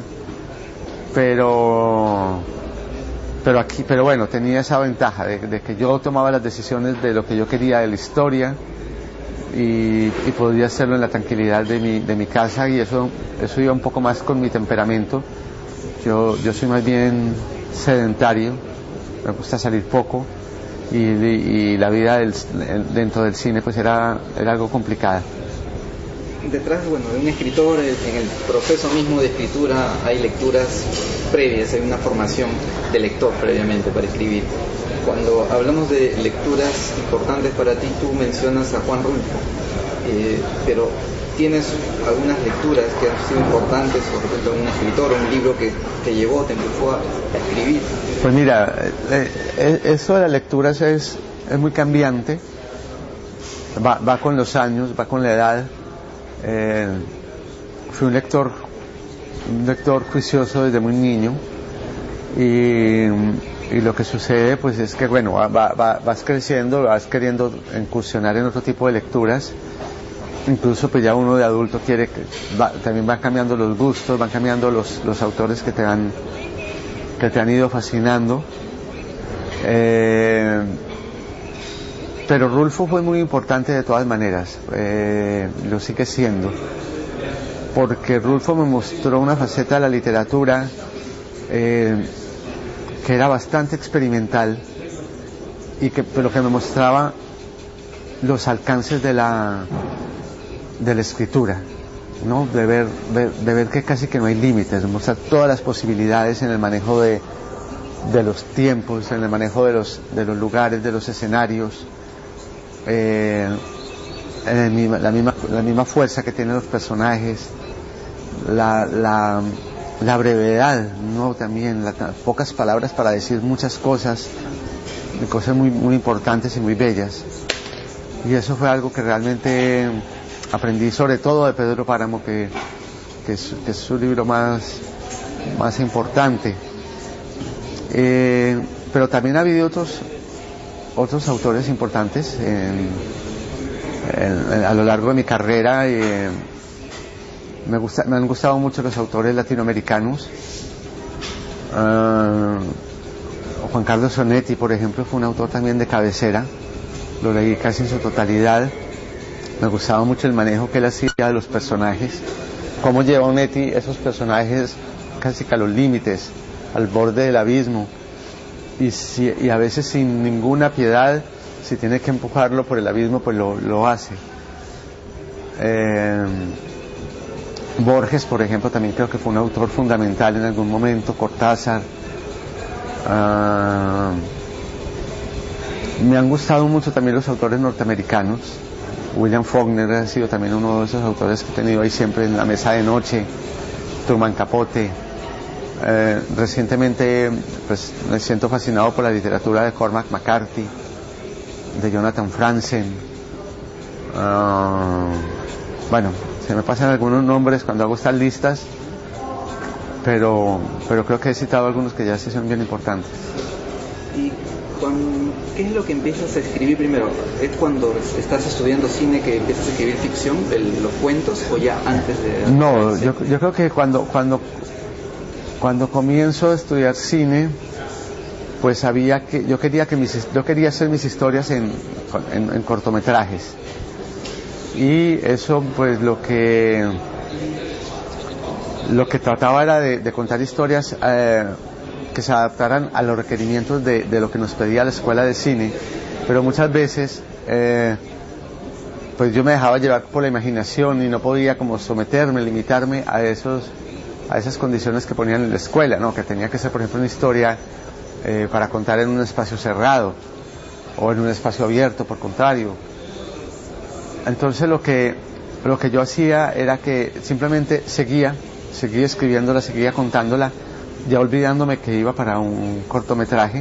Speaker 21: pero bueno, tenía esa ventaja de que yo tomaba las decisiones de lo que yo quería de la historia, y podía hacerlo en la tranquilidad de mi casa, y eso iba un poco más con mi temperamento. Yo soy más bien sedentario, me gusta salir poco, y la vida dentro del cine pues era algo complicada.
Speaker 2: Detrás, de un escritor, en el proceso mismo de escritura hay lecturas previas, hay una formación de lector previamente para escribir. Cuando hablamos de lecturas importantes para ti, tú mencionas a Juan Rulfo, pero ¿tienes algunas lecturas que han sido importantes, por ejemplo, un escritor, un libro que te empujó a escribir?
Speaker 21: Pues mira, eso de las lecturas es muy cambiante, va con los años, va con la edad. Fui un lector juicioso desde muy niño, y lo que sucede pues es que vas creciendo, vas queriendo incursionar en otro tipo de lecturas. Incluso pues ya uno de adulto también van cambiando los gustos, van cambiando los autores que te han ido fascinando. Pero Rulfo fue muy importante de todas maneras, lo sigue siendo, porque Rulfo me mostró una faceta de la literatura que era bastante experimental, pero que me mostraba los alcances de la escritura, ¿no? De ver que casi que no hay límites, de mostrar todas las posibilidades en el manejo de los tiempos, en el manejo de los lugares, de los escenarios. La misma fuerza que tienen los personajes, la brevedad, ¿no? También pocas palabras para decir muchas cosas muy, muy importantes y muy bellas. Y eso fue algo que realmente aprendí, sobre todo de Pedro Páramo, que es su libro más importante. Pero también ha habido otros autores importantes a lo largo de mi carrera. Me han gustado mucho los autores latinoamericanos. Juan Carlos Sonetti, por ejemplo, fue un autor también de cabecera, lo leí casi en su totalidad. Me gustaba mucho el manejo que él hacía de los personajes, cómo lleva Onetti esos personajes casi que a los límites, al borde del abismo, y a veces sin ninguna piedad. Si tiene que empujarlo por el abismo, pues lo hace. Borges, por ejemplo, también creo que fue un autor fundamental en algún momento. Cortázar. Me han gustado mucho también los autores norteamericanos. William Faulkner ha sido también uno de esos autores que he tenido ahí siempre en la mesa de noche. Truman Capote. Recientemente pues me siento fascinado por la literatura de Cormac McCarthy, de Jonathan Franzen. Bueno, se me pasan algunos nombres cuando hago estas listas, pero creo que he citado algunos que ya sí son bien importantes.
Speaker 2: ¿Y qué es lo que empiezas a escribir primero? ¿Es cuando estás estudiando cine que empiezas a escribir ficción, los cuentos, o ya antes de...?
Speaker 21: No, yo creo que cuando comienzo a estudiar cine, pues sabía que yo quería hacer mis historias en cortometrajes, y eso pues lo que trataba era de contar historias que se adaptaran a los requerimientos de lo que nos pedía la escuela de cine, pero muchas veces pues yo me dejaba llevar por la imaginación y no podía como limitarme a esas condiciones que ponían en la escuela, ¿no? Que tenía que ser, por ejemplo, una historia para contar en un espacio cerrado o en un espacio abierto, por contrario. Entonces lo que yo hacía era que simplemente seguía escribiéndola, seguía contándola, ya olvidándome que iba para un cortometraje,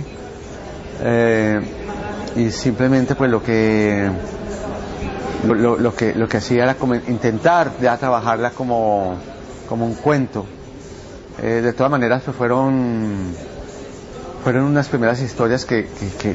Speaker 21: y simplemente pues lo que hacía era como intentar ya trabajarla como un cuento. De todas maneras pues fueron unas primeras historias que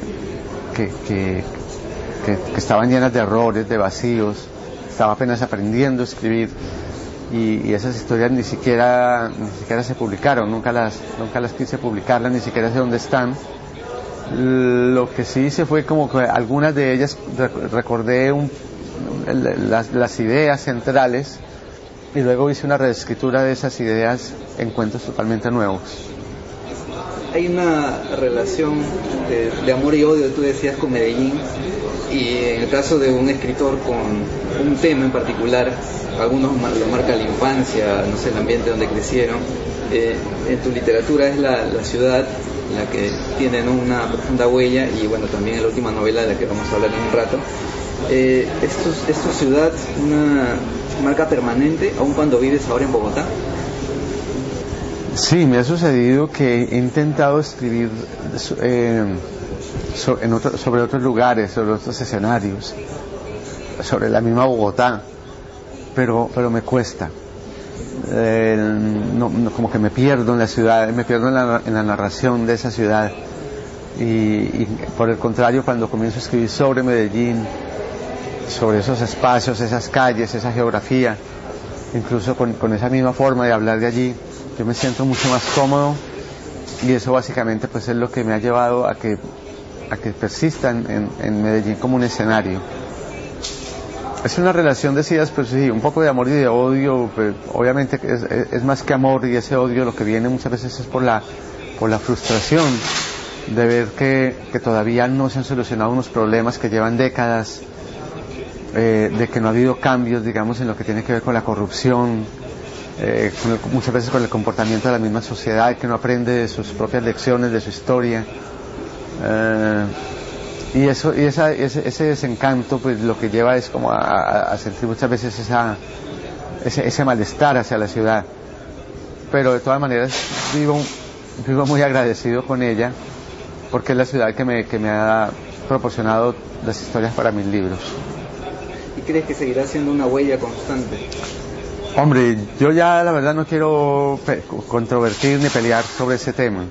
Speaker 21: estaban llenas de errores, de vacíos. Estaba apenas aprendiendo a escribir, y esas historias ni siquiera se publicaron, nunca las quise publicarlas, ni siquiera sé dónde están. Lo que sí hice fue como que algunas de ellas recordé las ideas centrales, y luego hice una reescritura de esas ideas en cuentos totalmente nuevos.
Speaker 2: Hay una relación de amor y odio, tú decías, con Medellín, y en el caso de un escritor con un tema en particular, algunos lo marca la infancia, no sé, el ambiente donde crecieron. En tu literatura es la ciudad la que tienen una profunda huella, y bueno, también en la última novela de la que vamos a hablar en un rato. ¿Es tu ciudad una marca permanente, aun cuando vives ahora en Bogotá?
Speaker 21: Sí, me ha sucedido que he intentado escribir sobre otros lugares, sobre otros escenarios, sobre la misma Bogotá, pero me cuesta. Como que me pierdo en la ciudad, me pierdo en la narración de esa ciudad, y por el contrario, cuando comienzo a escribir sobre Medellín, sobre esos espacios, esas calles, esa geografía, incluso con esa misma forma de hablar de allí, yo me siento mucho más cómodo, y eso básicamente pues es lo que me ha llevado a que persista en Medellín como un escenario. Es una relación, decías, pues sí, un poco de amor y de odio, pues, obviamente es más que amor, y ese odio lo que viene muchas veces es por la frustración de ver que todavía no se han solucionado unos problemas que llevan décadas, de que no ha habido cambios, digamos, en lo que tiene que ver con la corrupción, muchas veces con el comportamiento de la misma sociedad, que no aprende de sus propias lecciones, de su historia, y ese desencanto pues lo que lleva es como a sentir muchas veces ese malestar hacia la ciudad. Pero de todas maneras vivo muy agradecido con ella, porque es la ciudad que me ha proporcionado las historias para mis libros.
Speaker 2: ¿Y crees que seguirá siendo una huella constante?
Speaker 21: Hombre, yo ya la verdad no quiero controvertir ni pelear sobre ese tema.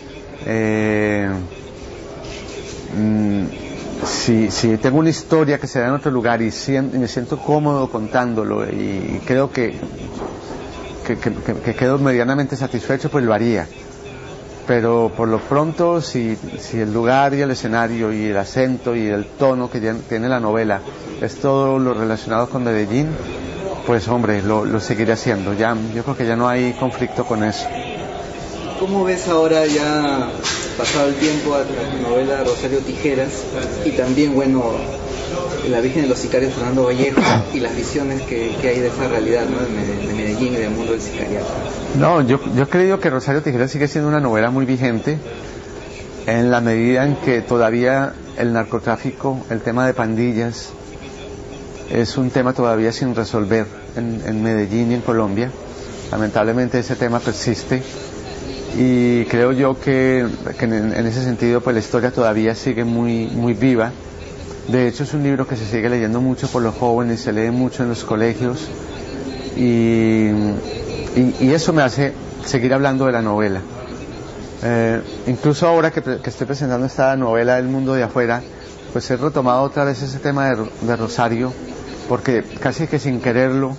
Speaker 21: Si tengo una historia que se da en otro lugar y me siento cómodo contándolo, y creo que quedo medianamente satisfecho, pues lo haría. Pero por lo pronto, si el lugar y el escenario y el acento y el tono que tiene la novela es todo lo relacionado con Medellín, pues hombre, lo seguiré haciendo. Ya, yo creo que ya no hay conflicto con eso.
Speaker 2: ¿Cómo ves ahora, ya pasado el tiempo, a la novela Rosario Tijeras y también, bueno, La Virgen de los Sicarios, Fernando Vallejo, y las visiones que hay de esa realidad, ¿no?, de Medellín y del mundo del sicariato?
Speaker 21: No, yo creo que Rosario Tijeras sigue siendo una novela muy vigente en la medida en que todavía el narcotráfico, el tema de pandillas, es un tema todavía sin resolver en Medellín y en Colombia. Lamentablemente ese tema persiste. Y creo yo que en ese sentido pues la historia todavía sigue muy, muy viva. De hecho es un libro que se sigue leyendo mucho por los jóvenes, se lee mucho en los colegios y eso me hace seguir hablando de la novela. Incluso ahora que estoy presentando esta novela El mundo de afuera, pues he retomado otra vez ese tema de Rosario, porque casi que sin quererlo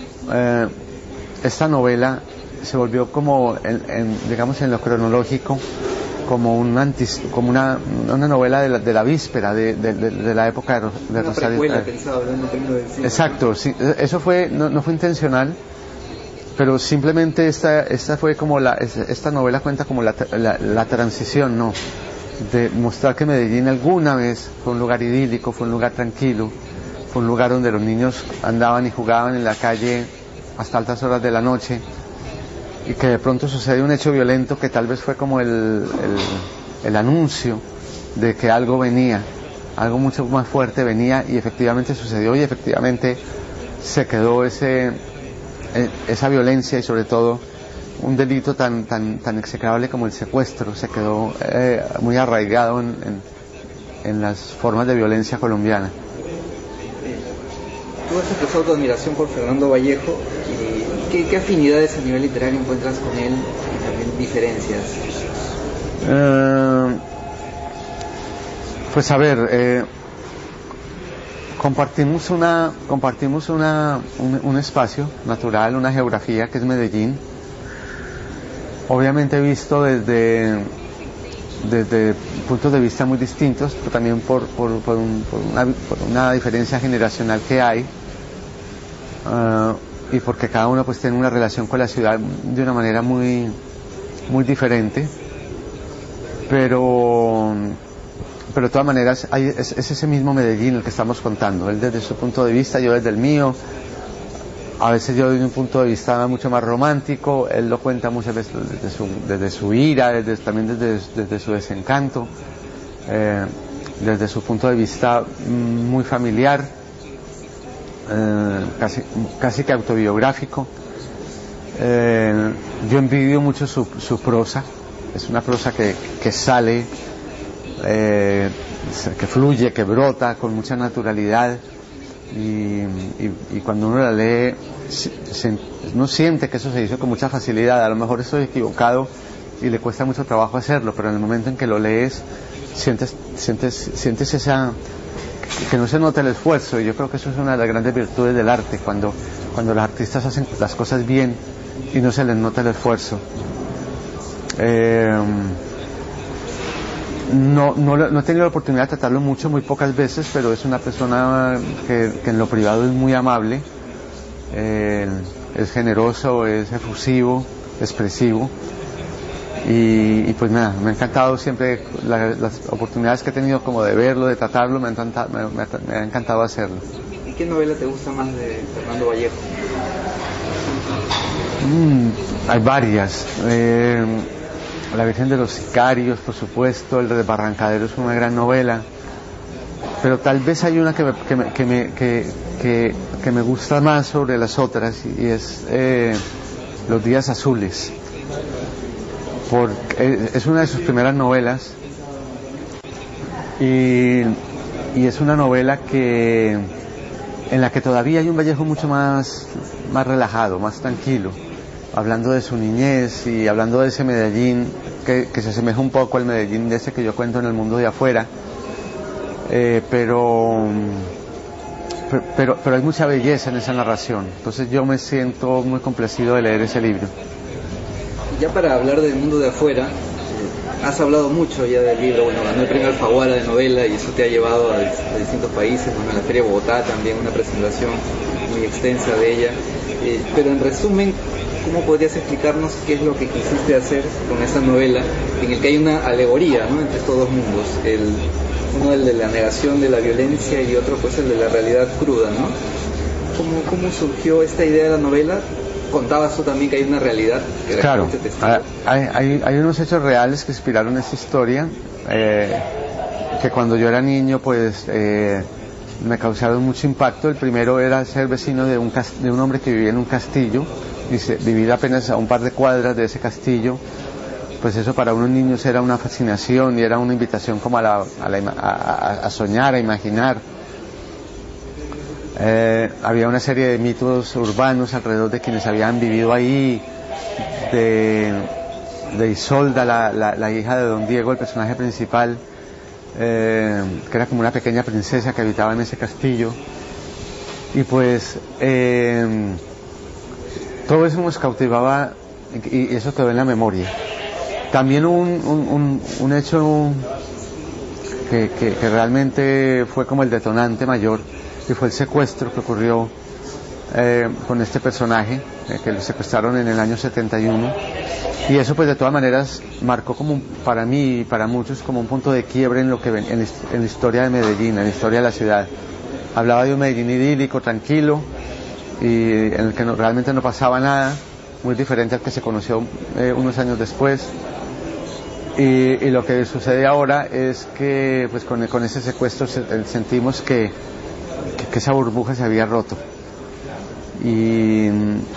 Speaker 21: esta novela se volvió como, digamos, en lo cronológico, como una novela de la víspera de la época de Rosario. Exacto, sí, eso fue, no fue intencional, pero simplemente esta fue como esta novela cuenta como la transición, ¿no?, de mostrar que Medellín alguna vez fue un lugar idílico, fue un lugar tranquilo, fue un lugar donde los niños andaban y jugaban en la calle hasta altas horas de la noche, y que de pronto sucede un hecho violento que tal vez fue como el anuncio de que algo venía, algo mucho más fuerte venía, y efectivamente sucedió, y efectivamente se quedó esa violencia, y sobre todo un delito tan execrable como el secuestro, se quedó muy arraigado en las formas de violencia colombiana.
Speaker 2: Tú has expresado tu admiración por Fernando Vallejo. ¿Qué afinidades a nivel literario encuentras con él y también diferencias?
Speaker 21: Pues a ver, compartimos un espacio natural, una geografía que es Medellín, obviamente visto desde puntos de vista muy distintos, pero también por una diferencia generacional que hay, y porque cada uno pues tiene una relación con la ciudad de una manera muy, muy diferente, pero de todas maneras es ese mismo Medellín el que estamos contando, él desde su punto de vista, yo desde el mío. A veces yo desde un punto de vista mucho más romántico, él lo cuenta muchas veces desde su ira, también desde su desencanto, desde su punto de vista muy familiar, casi que autobiográfico. Yo envidio mucho su prosa, es una prosa que sale, que fluye, que brota con mucha naturalidad. Y cuando uno la lee uno siente que eso se hizo con mucha facilidad. A lo mejor estoy equivocado y le cuesta mucho trabajo hacerlo, pero en el momento en que lo lees sientes esa, que no se nota el esfuerzo, y yo creo que eso es una de las grandes virtudes del arte, cuando los artistas hacen las cosas bien y no se les nota el esfuerzo. No he tenido la oportunidad de tratarlo mucho, muy pocas veces, pero es una persona que en lo privado es muy amable, es generoso, es efusivo, expresivo, y pues nada, me ha encantado siempre las oportunidades que he tenido como de verlo, de tratarlo, me ha encantado hacerlo.
Speaker 2: ¿Y qué novela te gusta más de Fernando Vallejo?
Speaker 21: Hay varias. La Virgen de los Sicarios, por supuesto, El Desbarrancadero es una gran novela, pero tal vez hay una que me gusta más sobre las otras, y es Los Días Azules, porque es una de sus primeras novelas, y es una novela en la que todavía hay un Vallejo mucho más relajado, más tranquilo, hablando de su niñez y hablando de ese Medellín que se asemeja un poco al Medellín de ese que yo cuento en El mundo de afuera, pero hay mucha belleza en esa narración, entonces yo me siento muy complacido de leer ese libro.
Speaker 2: Y ya para hablar del mundo de afuera, has hablado mucho ya del libro, bueno, ganó el premio Alfaguara de novela y eso te ha llevado a distintos países, bueno, en la Feria de Bogotá también una presentación muy extensa de ella, pero en resumen, ¿cómo podrías explicarnos qué es lo que quisiste hacer con esa novela en el que hay una alegoría, ¿no?, entre estos dos mundos, uno el de la negación de la violencia y otro pues el de la realidad cruda, ¿no? ¿Cómo surgió esta idea de la novela? Contabas tú también que hay una realidad que
Speaker 21: claro, hay unos hechos reales que inspiraron esta historia, que cuando yo era niño pues me causaron mucho impacto. El primero era ser vecino de un hombre que vivía en un castillo, y vivir apenas a un par de cuadras de ese castillo, pues eso para unos niños era una fascinación y era una invitación como a soñar, a imaginar. Había una serie de mitos urbanos alrededor de quienes habían vivido ahí, de Isolda, la hija de Don Diego, el personaje principal, que era como una pequeña princesa que habitaba en ese castillo, y pues todo eso nos cautivaba y eso quedó en la memoria. También un hecho que realmente fue como el detonante mayor, que fue el secuestro que ocurrió con este personaje, que lo secuestraron en el año 71, y eso pues de todas maneras marcó como para mí y para muchos como un punto de quiebre en la historia de Medellín, en la historia de la ciudad. Hablaba de un Medellín idílico, tranquilo, y en el que realmente no pasaba nada, muy diferente al que se conoció unos años después. Y lo que sucede ahora es que pues con ese secuestro sentimos que esa burbuja se había roto. Y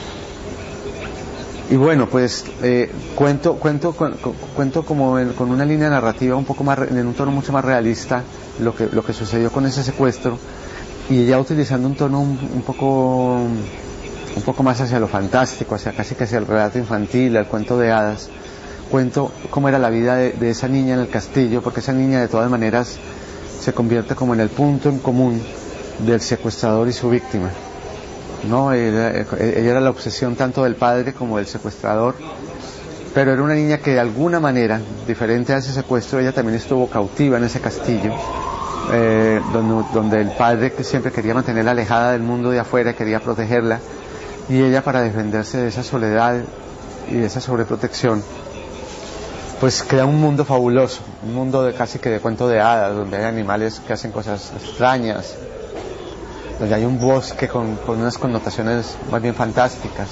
Speaker 21: bueno, pues cuento como con una línea narrativa un poco más, en un tono mucho más realista, lo que sucedió con ese secuestro, y ya utilizando un tono un poco más hacia lo fantástico, casi que hacia el relato infantil, el cuento de hadas. Cuento cómo era la vida de esa niña en el castillo, porque esa niña de todas maneras se convierte como en el punto en común del secuestrador y su víctima, ¿no? Ella era la obsesión tanto del padre como del secuestrador, pero era una niña que de alguna manera, diferente a ese secuestro, ella también estuvo cautiva en ese castillo, donde el padre, que siempre quería mantenerla alejada del mundo de afuera, quería protegerla, y ella, para defenderse de esa soledad y de esa sobreprotección, pues crea un mundo fabuloso, un mundo casi que de cuento de hadas, donde hay animales que hacen cosas extrañas, donde hay un bosque con unas connotaciones más bien fantásticas.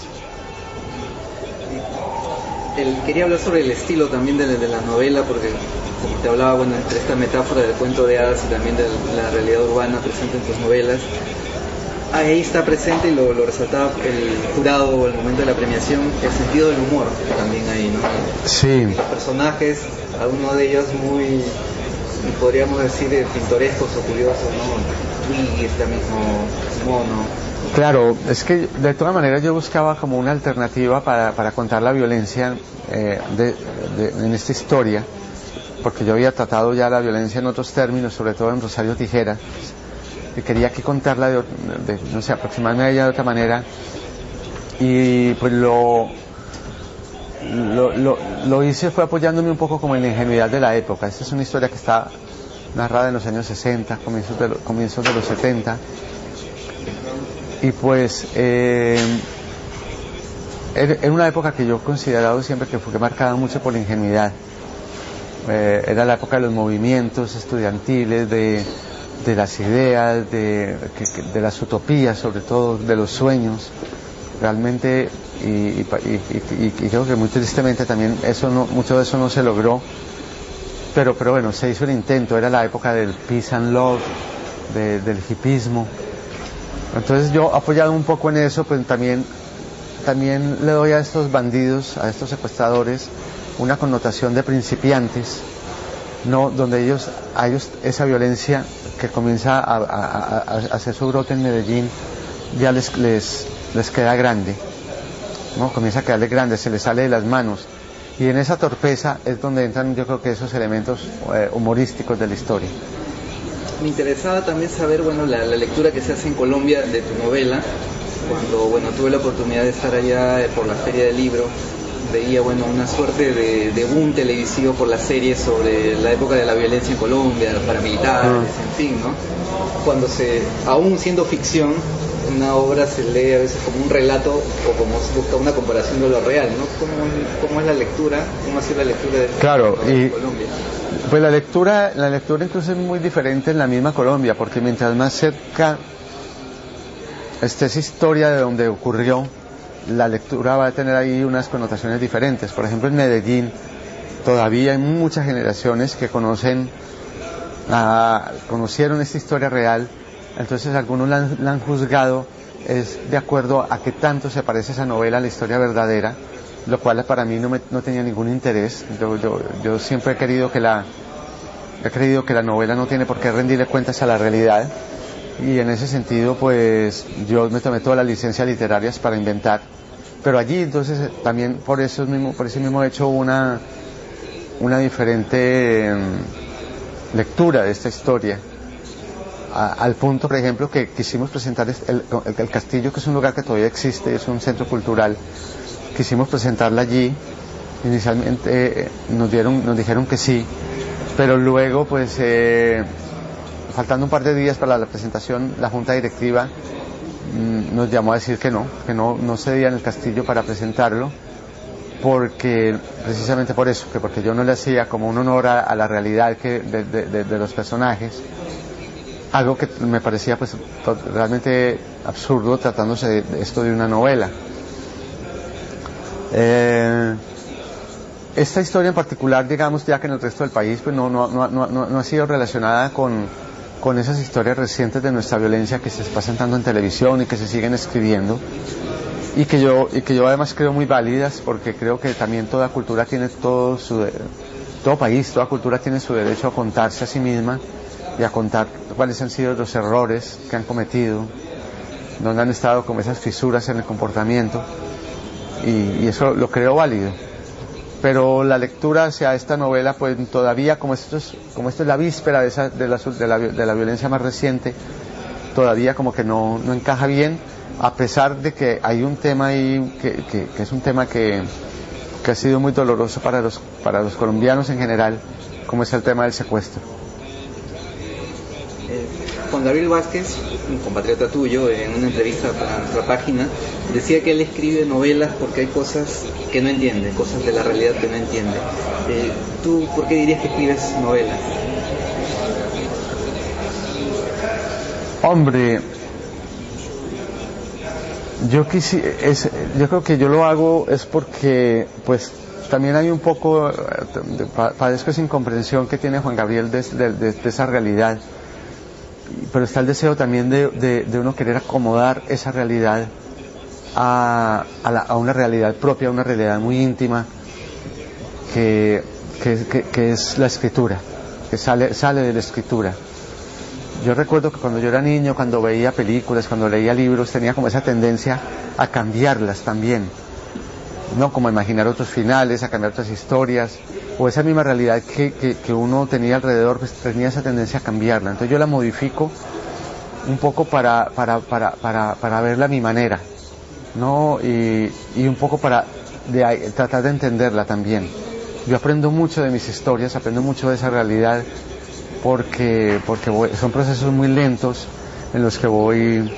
Speaker 2: Quería hablar sobre el estilo también de la novela, porque como te hablaba, bueno, entre esta metáfora del cuento de hadas y también de la realidad urbana presente en tus novelas, ahí está presente, y lo resaltaba el jurado al momento de la premiación, el sentido del humor también ahí, ¿no?
Speaker 21: Sí.
Speaker 2: Los personajes, algunos de ellos muy, podríamos decir, pintorescos o curiosos, ¿no? Twiggy, este mismo mono.
Speaker 21: Claro, es que de todas maneras yo buscaba como una alternativa para contar la violencia en esta historia, porque yo había tratado ya la violencia en otros términos, sobre todo en Rosario Tijeras, y quería aquí contarla no sé, aproximarme a ella de otra manera, y pues lo hice fue apoyándome un poco como en la ingenuidad de la época. Esta es una historia que está narrada en los años 60, comienzos de los 70, y pues era una época que yo he considerado siempre que fue marcada mucho por la ingenuidad. Era la época de los movimientos estudiantiles, de las ideas, de las utopías, sobre todo de los sueños, realmente, y creo que muy tristemente también mucho de eso no se logró, pero bueno, se hizo el intento. Era la época del peace and love, del hipismo. Entonces yo, apoyado un poco en eso, pues también le doy a estos bandidos, a estos secuestradores, una connotación de principiantes, no, donde a ellos esa violencia que comienza a hacer su brote en Medellín ya les queda grande, ¿no? Comienza a quedarle grande, se les sale de las manos, y en esa torpeza es donde entran, yo creo que esos elementos humorísticos de la historia.
Speaker 2: Me interesaba también saber, bueno, la lectura que se hace en Colombia de tu novela, cuando, bueno, tuve la oportunidad de estar allá por la Feria del Libro, veía, bueno, una suerte de boom televisivo por las series sobre la época de la violencia en Colombia, paramilitares, en fin, ¿no? Cuando aún siendo ficción, una obra se lee a veces como un relato o como se busca una comparación de lo real, ¿no? ¿Cómo es la lectura? ¿Cómo ha sido la lectura de Colombia?
Speaker 21: Pues la lectura incluso es muy diferente en la misma Colombia, porque mientras más cerca esté esa historia de donde ocurrió, la lectura va a tener ahí unas connotaciones diferentes. Por ejemplo, en Medellín todavía hay muchas generaciones que conocieron esta historia real, entonces algunos la han juzgado de acuerdo a qué tanto se parece esa novela a la historia verdadera, lo cual para mí no tenía ningún interés. Yo siempre he creído que la novela no tiene por qué rendirle cuentas a la realidad, y en ese sentido pues yo me tomé todas las licencias literarias para inventar, pero allí entonces también por eso mismo he hecho una diferente lectura de esta historia, al punto, por ejemplo, que quisimos presentar el castillo, que es un lugar que todavía existe, es un centro cultural. Quisimos presentarla allí. Inicialmente nos dijeron que sí, pero luego pues faltando un par de días para la presentación, la junta directiva nos llamó a decir que no cedían el castillo para presentarlo, porque precisamente por eso, porque yo no le hacía como un honor a la realidad de los personajes, algo que me parecía pues realmente absurdo tratándose de esto de una novela. Esta historia en particular, digamos, ya que en el resto del país pues no ha sido relacionada con esas historias recientes de nuestra violencia que se pasan tanto en televisión y que se siguen escribiendo, y que yo además creo muy válidas, porque creo que también toda cultura tiene todo país, toda cultura tiene su derecho a contarse a sí misma y a contar cuáles han sido los errores que han cometido, donde han estado como esas fisuras en el comportamiento, y eso lo creo válido. Pero la lectura hacia esta novela, pues todavía, como esto es la víspera de la violencia más reciente, todavía como que no encaja bien, a pesar de que hay un tema ahí que es un tema que ha sido muy doloroso para los colombianos en general, como es el tema del secuestro.
Speaker 2: Juan Gabriel Vázquez, un compatriota tuyo, en una entrevista para nuestra página, decía que él escribe novelas porque hay cosas que no entiende, cosas de la realidad que no entiende. ¿Tú por qué dirías que escribes novelas?
Speaker 21: Hombre, yo creo que yo lo hago es porque pues también hay un poco, padezco esa incomprensión que tiene Juan Gabriel de esa realidad, pero está el deseo también de uno querer acomodar esa realidad a una realidad propia, a una realidad muy íntima, que es la escritura, que sale de la escritura. Yo recuerdo que cuando yo era niño, cuando veía películas, cuando leía libros, tenía como esa tendencia a cambiarlas también, ¿no? Como a imaginar otros finales, a cambiar otras historias, o esa misma realidad que uno tenía alrededor, pues tenía esa tendencia a cambiarla. Entonces yo la modifico un poco para verla a mi manera, ¿no? Y un poco tratar de entenderla también. Yo aprendo mucho de mis historias, aprendo mucho de esa realidad, porque son procesos muy lentos en los que voy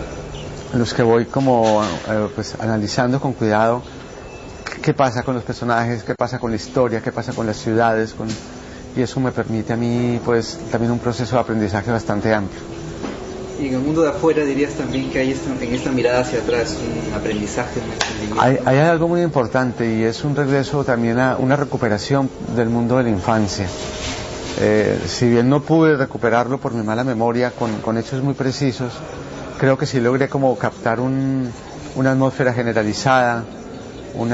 Speaker 21: como pues analizando con cuidado qué pasa con los personajes, qué pasa con la historia, qué pasa con las ciudades, y eso me permite a mí pues también un proceso de aprendizaje bastante amplio.
Speaker 2: Y en el mundo de afuera dirías también que hay en esta mirada hacia atrás un aprendizaje, un entendimiento.
Speaker 21: Hay algo muy importante, y es un regreso también a una recuperación del mundo de la infancia. Si bien no pude recuperarlo por mi mala memoria con hechos muy precisos, creo que sí logré como captar una atmósfera generalizada, un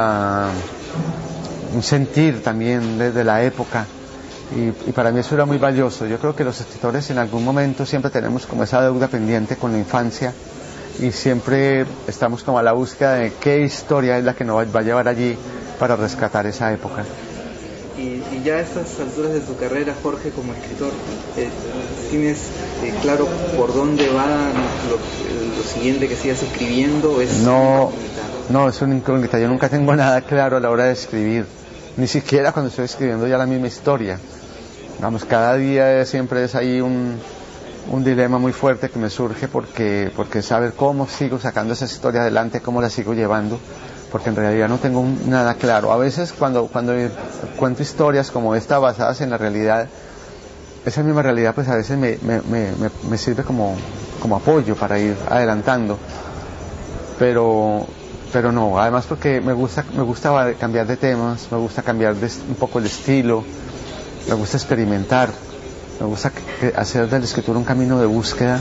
Speaker 21: sentir también desde la época, y para mí eso era muy valioso. Yo creo que los escritores en algún momento siempre tenemos como esa deuda pendiente con la infancia, y siempre estamos como a la búsqueda de qué historia es la que nos va a llevar allí para rescatar esa época.
Speaker 2: Y ya a estas alturas de tu carrera, Jorge, como escritor, ¿tienes claro por dónde va lo siguiente que sigas escribiendo?
Speaker 21: No, No, es una incógnita. Yo nunca tengo nada claro a la hora de escribir, ni siquiera cuando estoy escribiendo ya la misma historia. Vamos, cada día siempre es ahí un dilema muy fuerte que me surge porque saber cómo sigo sacando esa historia adelante, cómo la sigo llevando, porque en realidad no tengo nada claro. A veces cuando cuento historias como esta basadas en la realidad, esa misma realidad pues a veces me sirve como apoyo para ir adelantando, pero no, además porque me gusta cambiar de temas, me gusta cambiar un poco el estilo, me gusta experimentar, me gusta hacer de la escritura un camino de búsqueda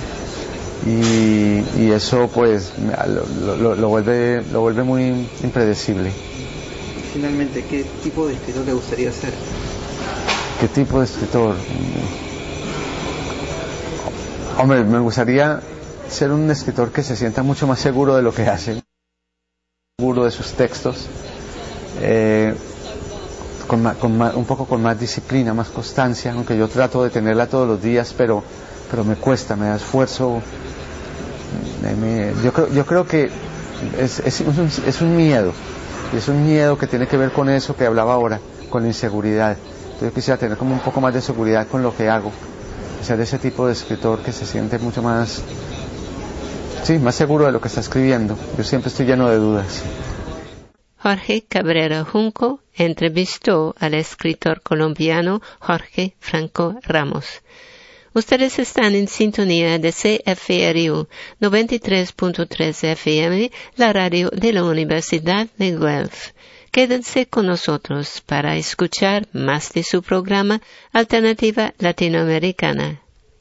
Speaker 21: y eso pues lo vuelve muy impredecible.
Speaker 2: Finalmente, ¿qué tipo de escritor te gustaría ser?
Speaker 21: ¿Qué tipo de escritor? Hombre, me gustaría ser un escritor que se sienta mucho más seguro de lo que hace, seguro de sus textos, un poco con más disciplina, más constancia, aunque yo trato de tenerla todos los días, pero me cuesta, me da esfuerzo. Yo creo que es un miedo que tiene que ver con eso que hablaba ahora, con la inseguridad. Entonces yo quisiera tener como un poco más de seguridad con lo que hago, ser ese tipo de escritor que se siente mucho más seguro de lo que está escribiendo. Yo siempre estoy lleno de dudas.
Speaker 4: Jorge Cabrera Junco entrevistó al escritor colombiano Jorge Franco Ramos. Ustedes están en sintonía de CFRU 93.3 FM, la radio de la Universidad de Guelph. Quédense con nosotros para escuchar más de su programa Alternativa Latinoamericana.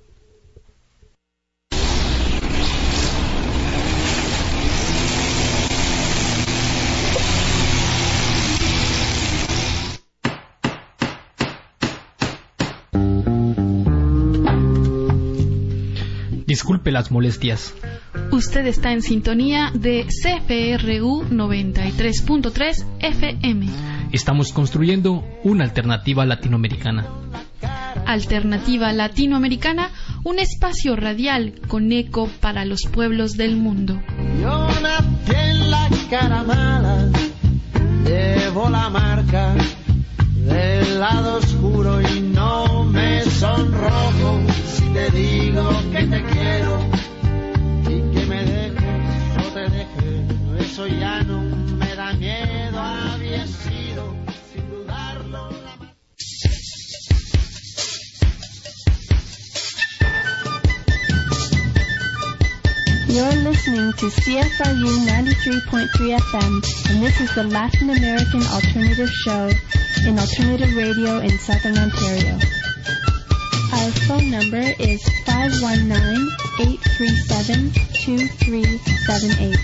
Speaker 1: Disculpe las molestias.
Speaker 19: Usted está en sintonía de CFRU 93.3 FM.
Speaker 1: Estamos construyendo una alternativa latinoamericana.
Speaker 19: Alternativa Latinoamericana, un espacio radial con eco para los pueblos del mundo.
Speaker 9: Yo nací en la cara mala, llevo la marca del lado oscuro y no me sonrojo si te digo que te quiero y que me dejes o te dejes. Eso ya no me da miedo, había sido sin dudarlo la más.
Speaker 20: You're listening to CFRU 93.3 FM, and this is the Latin American Alternative Show in alternative radio in Southern Ontario. Our phone number is 519-837-2378.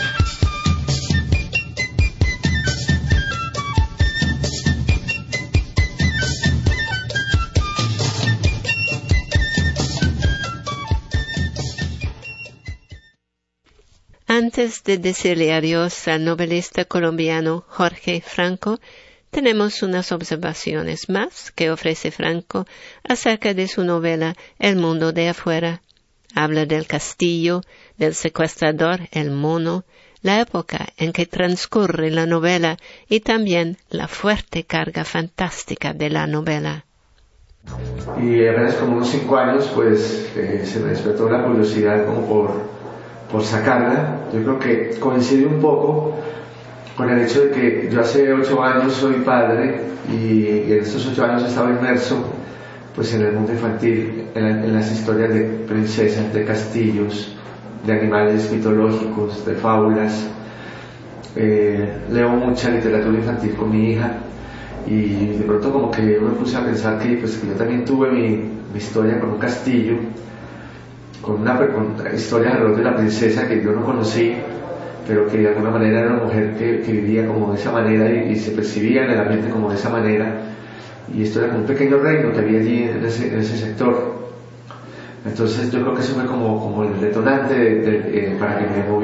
Speaker 4: Antes de decirle adiós al novelista colombiano Jorge Franco, tenemos unas observaciones más que ofrece Franco acerca de su novela El mundo de afuera. Habla del castillo, del secuestrador, el mono, la época en que transcurre la novela y también la fuerte carga fantástica de la novela.
Speaker 21: Y apenas como unos 5 años pues se me despertó la curiosidad como por sacarla. Yo creo que coincide un poco con el hecho de que yo hace 8 años soy padre y en estos 8 años estaba inmerso pues en el mundo infantil, en las historias de princesas, de castillos, de animales mitológicos, de fábulas. Leo mucha literatura infantil con mi hija y de pronto como que me puse a pensar que yo también tuve mi historia con un castillo, con historia alrededor de la princesa que yo no conocí, pero que de alguna manera era una mujer que vivía como de esa manera y se percibía en el ambiente como de esa manera, y esto era como un pequeño reino que había allí en ese sector. Entonces yo creo que eso fue como el detonante para que me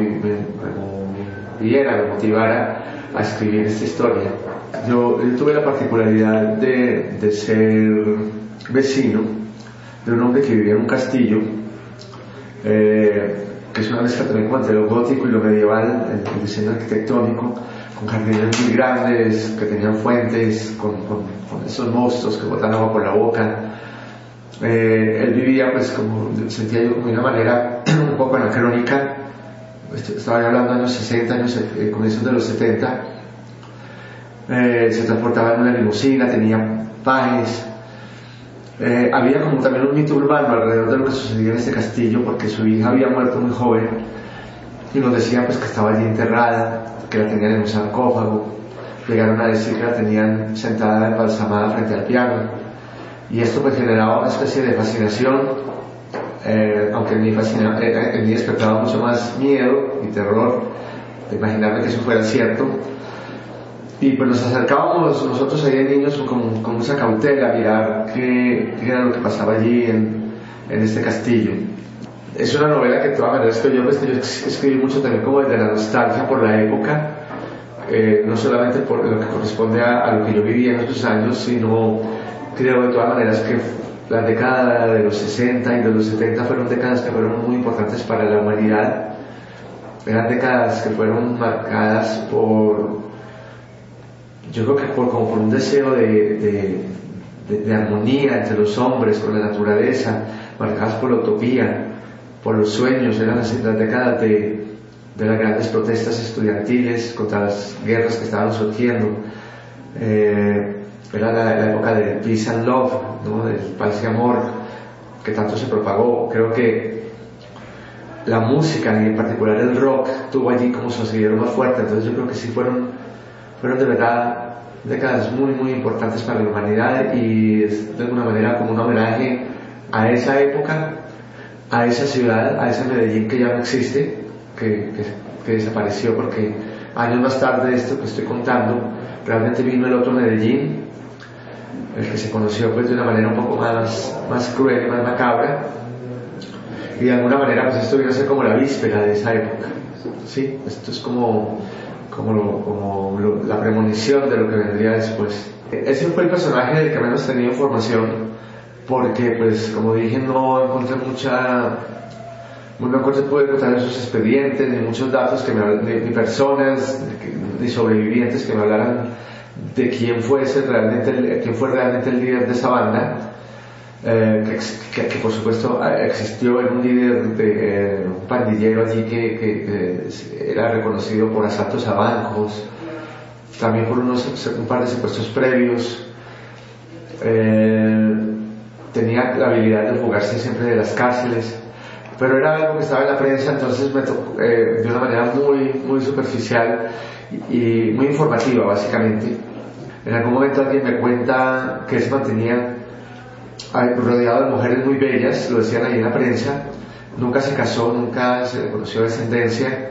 Speaker 21: motivara a escribir esta historia. Yo tuve la particularidad de ser vecino de un hombre que vivía en un castillo que es una mezcla también como entre lo gótico y lo medieval, el diseño arquitectónico, con jardines muy grandes, que tenían fuentes, con esos monstruos que botan agua por la boca. Él vivía, pues, como sentía yo, como de una manera un poco anacrónica. Estaba hablando de años 60, comienzos de los 70. Se transportaba en una limusina, tenía pajes. Había como también un mito urbano alrededor de lo que sucedía en este castillo, porque su hija había muerto muy joven y nos decían pues que estaba allí enterrada, que la tenían en un sarcófago. Llegaron a decir que la tenían sentada embalsamada frente al piano, y esto pues generaba una especie de fascinación, aunque en mí despertaba mucho más miedo y terror de imaginarme que eso fuera cierto. Y pues nos acercábamos nosotros ahí de niños con mucha cautela a mirar qué era lo que pasaba allí en este castillo. Es una novela que de todas maneras yo escribí mucho también como desde la nostalgia por la época, no solamente por lo que corresponde a lo que yo vivía en esos años, sino creo de todas maneras que la década de los 60 y de los 70 fueron décadas que fueron muy importantes para la humanidad. Eran décadas que fueron marcadas yo creo que por un deseo de armonía entre los hombres, con la naturaleza, marcadas por la utopía, por los sueños. Eran las décadas de las grandes protestas estudiantiles contra las guerras que estaban surgiendo. Era la época del peace and love, ¿no? Del paz y amor que tanto se propagó. Creo que la música, y en particular el rock, tuvo allí como su asidero más fuerte. Entonces yo creo que sí fueron de verdad décadas muy muy importantes para la humanidad, y es de alguna manera como un homenaje a esa época, a esa ciudad, a ese Medellín que ya no existe, que desapareció, porque años más tarde de esto que estoy contando realmente vino el otro Medellín, el que se conoció pues de una manera un poco más cruel y más macabra, y de alguna manera pues esto vino a ser como la víspera de esa época, ¿sí? Esto es como la premonición de lo que vendría después. Ese fue el personaje del que menos tenía información, porque pues como dije no encontré pude encontrar esos expedientes ni muchos datos ni personas ni sobrevivientes que me hablaran de quién fue realmente el líder de esa banda, que por supuesto existió en un líder un pandillero allí que era reconocido por asaltos a bancos, también por un par de secuestros previos. Tenía la habilidad de fugarse siempre de las cárceles, pero era algo que estaba en la prensa, entonces me tocó de una manera muy, muy superficial y muy informativa básicamente. En algún momento alguien me cuenta que él se mantenía rodeado de mujeres muy bellas, lo decían ahí en la prensa, nunca se casó, nunca se le conoció descendencia,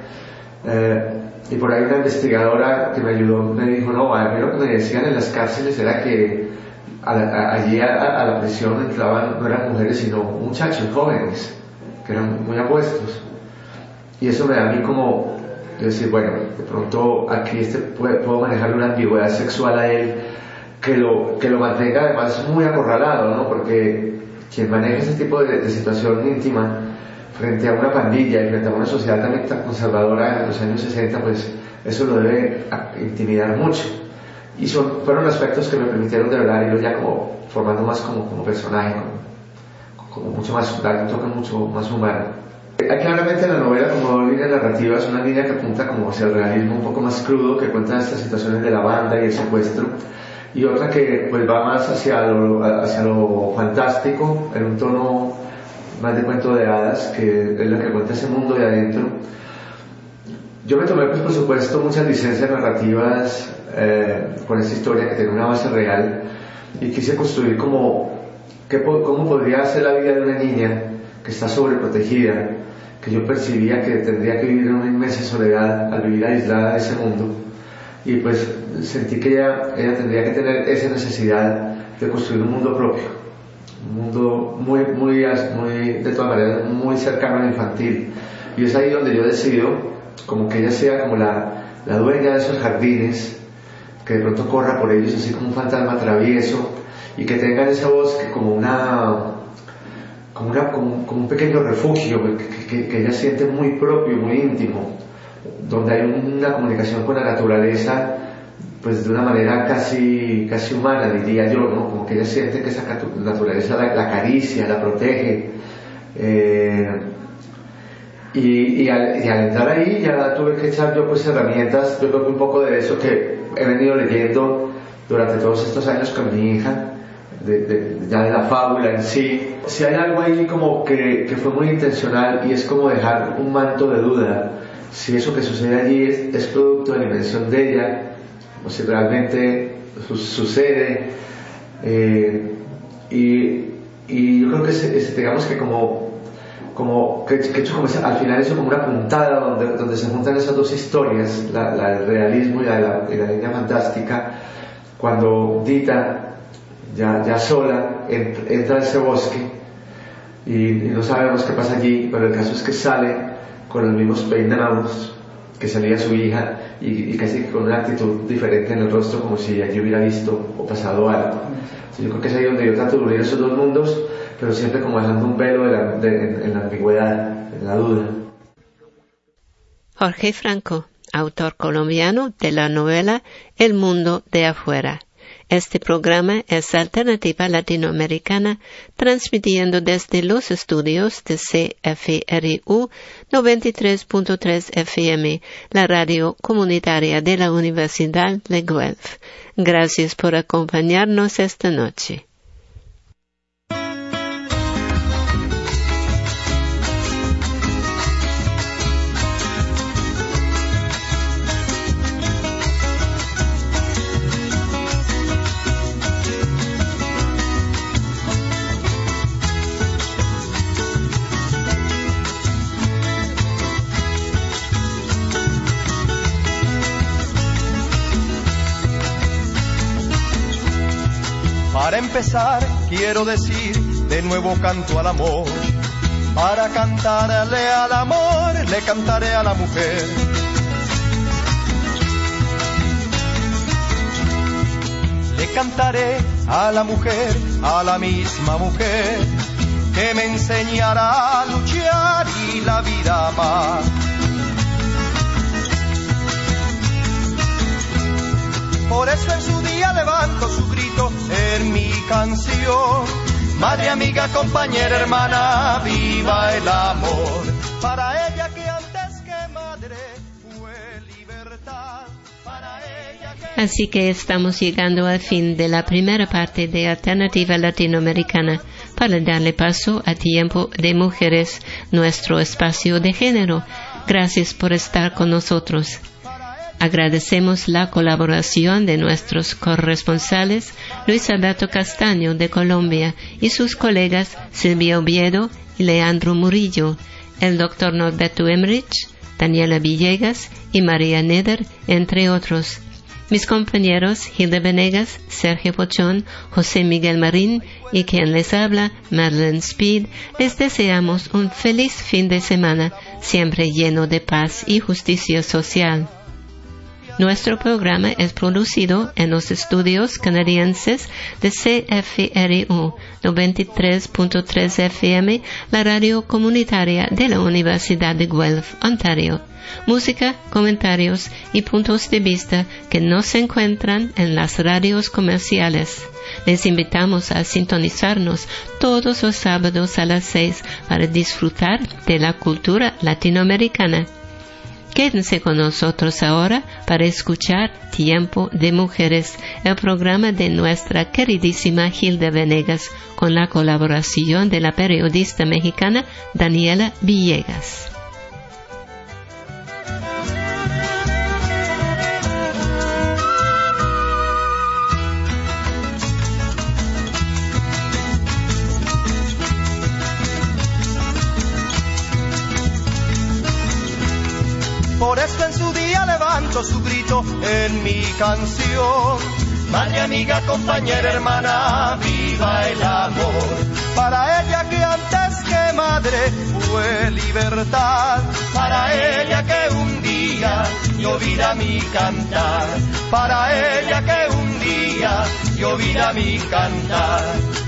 Speaker 21: y por ahí una investigadora que me ayudó me dijo, no, a mí lo que me decían en las cárceles era que allí a la prisión entraban, no eran mujeres sino muchachos jóvenes que eran muy apuestos, y eso me da a mí como decir, bueno, de pronto aquí puedo manejar una ambigüedad sexual a él que lo mantenga además muy acorralado, ¿no? Porque quien maneja ese tipo de situación íntima frente a una pandilla y frente a una sociedad también tan conservadora en los años 60, pues eso lo debe intimidar mucho. Y fueron aspectos que me permitieron de verdad irlo ya como formando más como personaje, como mucho más, dar un toque mucho más humano. Claramente la novela como línea narrativa es una línea que apunta como hacia el realismo un poco más crudo, que cuenta estas situaciones de la banda y el secuestro, y otra que pues va más hacia lo fantástico, en un tono más de cuento de hadas, que es la que cuenta ese mundo de adentro. Yo me tomé pues por supuesto muchas licencias narrativas con esta historia que tiene una base real, y quise construir cómo podría ser la vida de una niña que está sobreprotegida, que yo percibía que tendría que vivir en una inmensa soledad al vivir aislada de ese mundo, y pues sentí que ella tendría que tener esa necesidad de construir un mundo propio, un mundo muy de todas maneras muy cercano al infantil, y es ahí donde yo decido como que ella sea como la dueña de esos jardines, que de pronto corra por ellos así como un fantasma travieso, y que tenga ese bosque como como un pequeño refugio que ella siente muy propio, muy íntimo, donde hay una comunicación con la naturaleza, pues de una manera casi humana, diría yo, ¿no? Como que ella siente que esa naturaleza la acaricia, la protege. Y al entrar ahí ya tuve que echar yo pues herramientas, yo creo que un poco de eso que he venido leyendo durante todos estos años con mi hija, ya de la fábula en sí. Si hay algo ahí como que fue muy intencional, y es como dejar un manto de duda si eso que sucede allí es producto de la invención de ella o si realmente sucede, y yo creo que digamos que que he hecho como al final eso como una puntada donde se juntan esas dos historias, la del realismo y la línea fantástica, cuando Dita ya sola entra a ese bosque y no sabemos qué pasa allí, pero el caso es que sale con los mismos peinados que salía su hija y casi con una actitud diferente en el rostro, como si allí hubiera visto o pasado algo. Yo creo que es ahí donde yo trato de unir esos dos mundos, pero siempre como dejando un velo en la ambigüedad, en la duda.
Speaker 4: Jorge Franco, autor colombiano de la novela El mundo de afuera. Este programa es Alternativa Latinoamericana, transmitiendo desde los estudios de CFRU 93.3 FM, la radio comunitaria de la Universidad de Guelph. Gracias por acompañarnos esta noche.
Speaker 5: Para empezar, quiero decir de nuevo canto al amor. Para cantarle al amor, le cantaré a la mujer. Le cantaré a la mujer, a la misma mujer, que me enseñará a luchar y la vida a amar. Por eso en su día levanto su grito en mi canción. Madre, amiga, compañera, hermana, viva el amor. Para ella que antes que madre fue libertad. Para ella que...
Speaker 4: Así que estamos llegando al fin de la primera parte de Alternativa Latinoamericana, para darle paso a Tiempo de Mujeres, nuestro espacio de género. Gracias por estar con nosotros. Agradecemos la colaboración de nuestros corresponsales Luis Alberto Castaño de Colombia y sus colegas Silvia Oviedo y Leandro Murillo, el Dr. Norberto Emmerich, Daniela Villegas y María Neder, entre otros. Mis compañeros Hilda Venegas, Sergio Pochón, José Miguel Marín y quien les habla, Madeleine Speed, les deseamos un feliz fin de semana, siempre lleno de paz y justicia social. Nuestro programa es producido en los estudios canadienses de CFRU 93.3 FM, la radio comunitaria de la Universidad de Guelph, Ontario. Música, comentarios y puntos de vista que no se encuentran en las radios comerciales. Les invitamos a sintonizarnos todos los sábados a las 6 para disfrutar de la cultura latinoamericana. Quédense con nosotros ahora para escuchar Tiempo de Mujeres, el programa de nuestra queridísima Hilda Venegas, con la colaboración de la periodista mexicana Daniela Villegas.
Speaker 5: Por eso en su día levanto su grito en mi canción. Madre, amiga, compañera, hermana, viva el amor. Para ella que antes que madre fue libertad. Para ella que un día yo oirá mi cantar. Para ella que un día yo oirá mi cantar.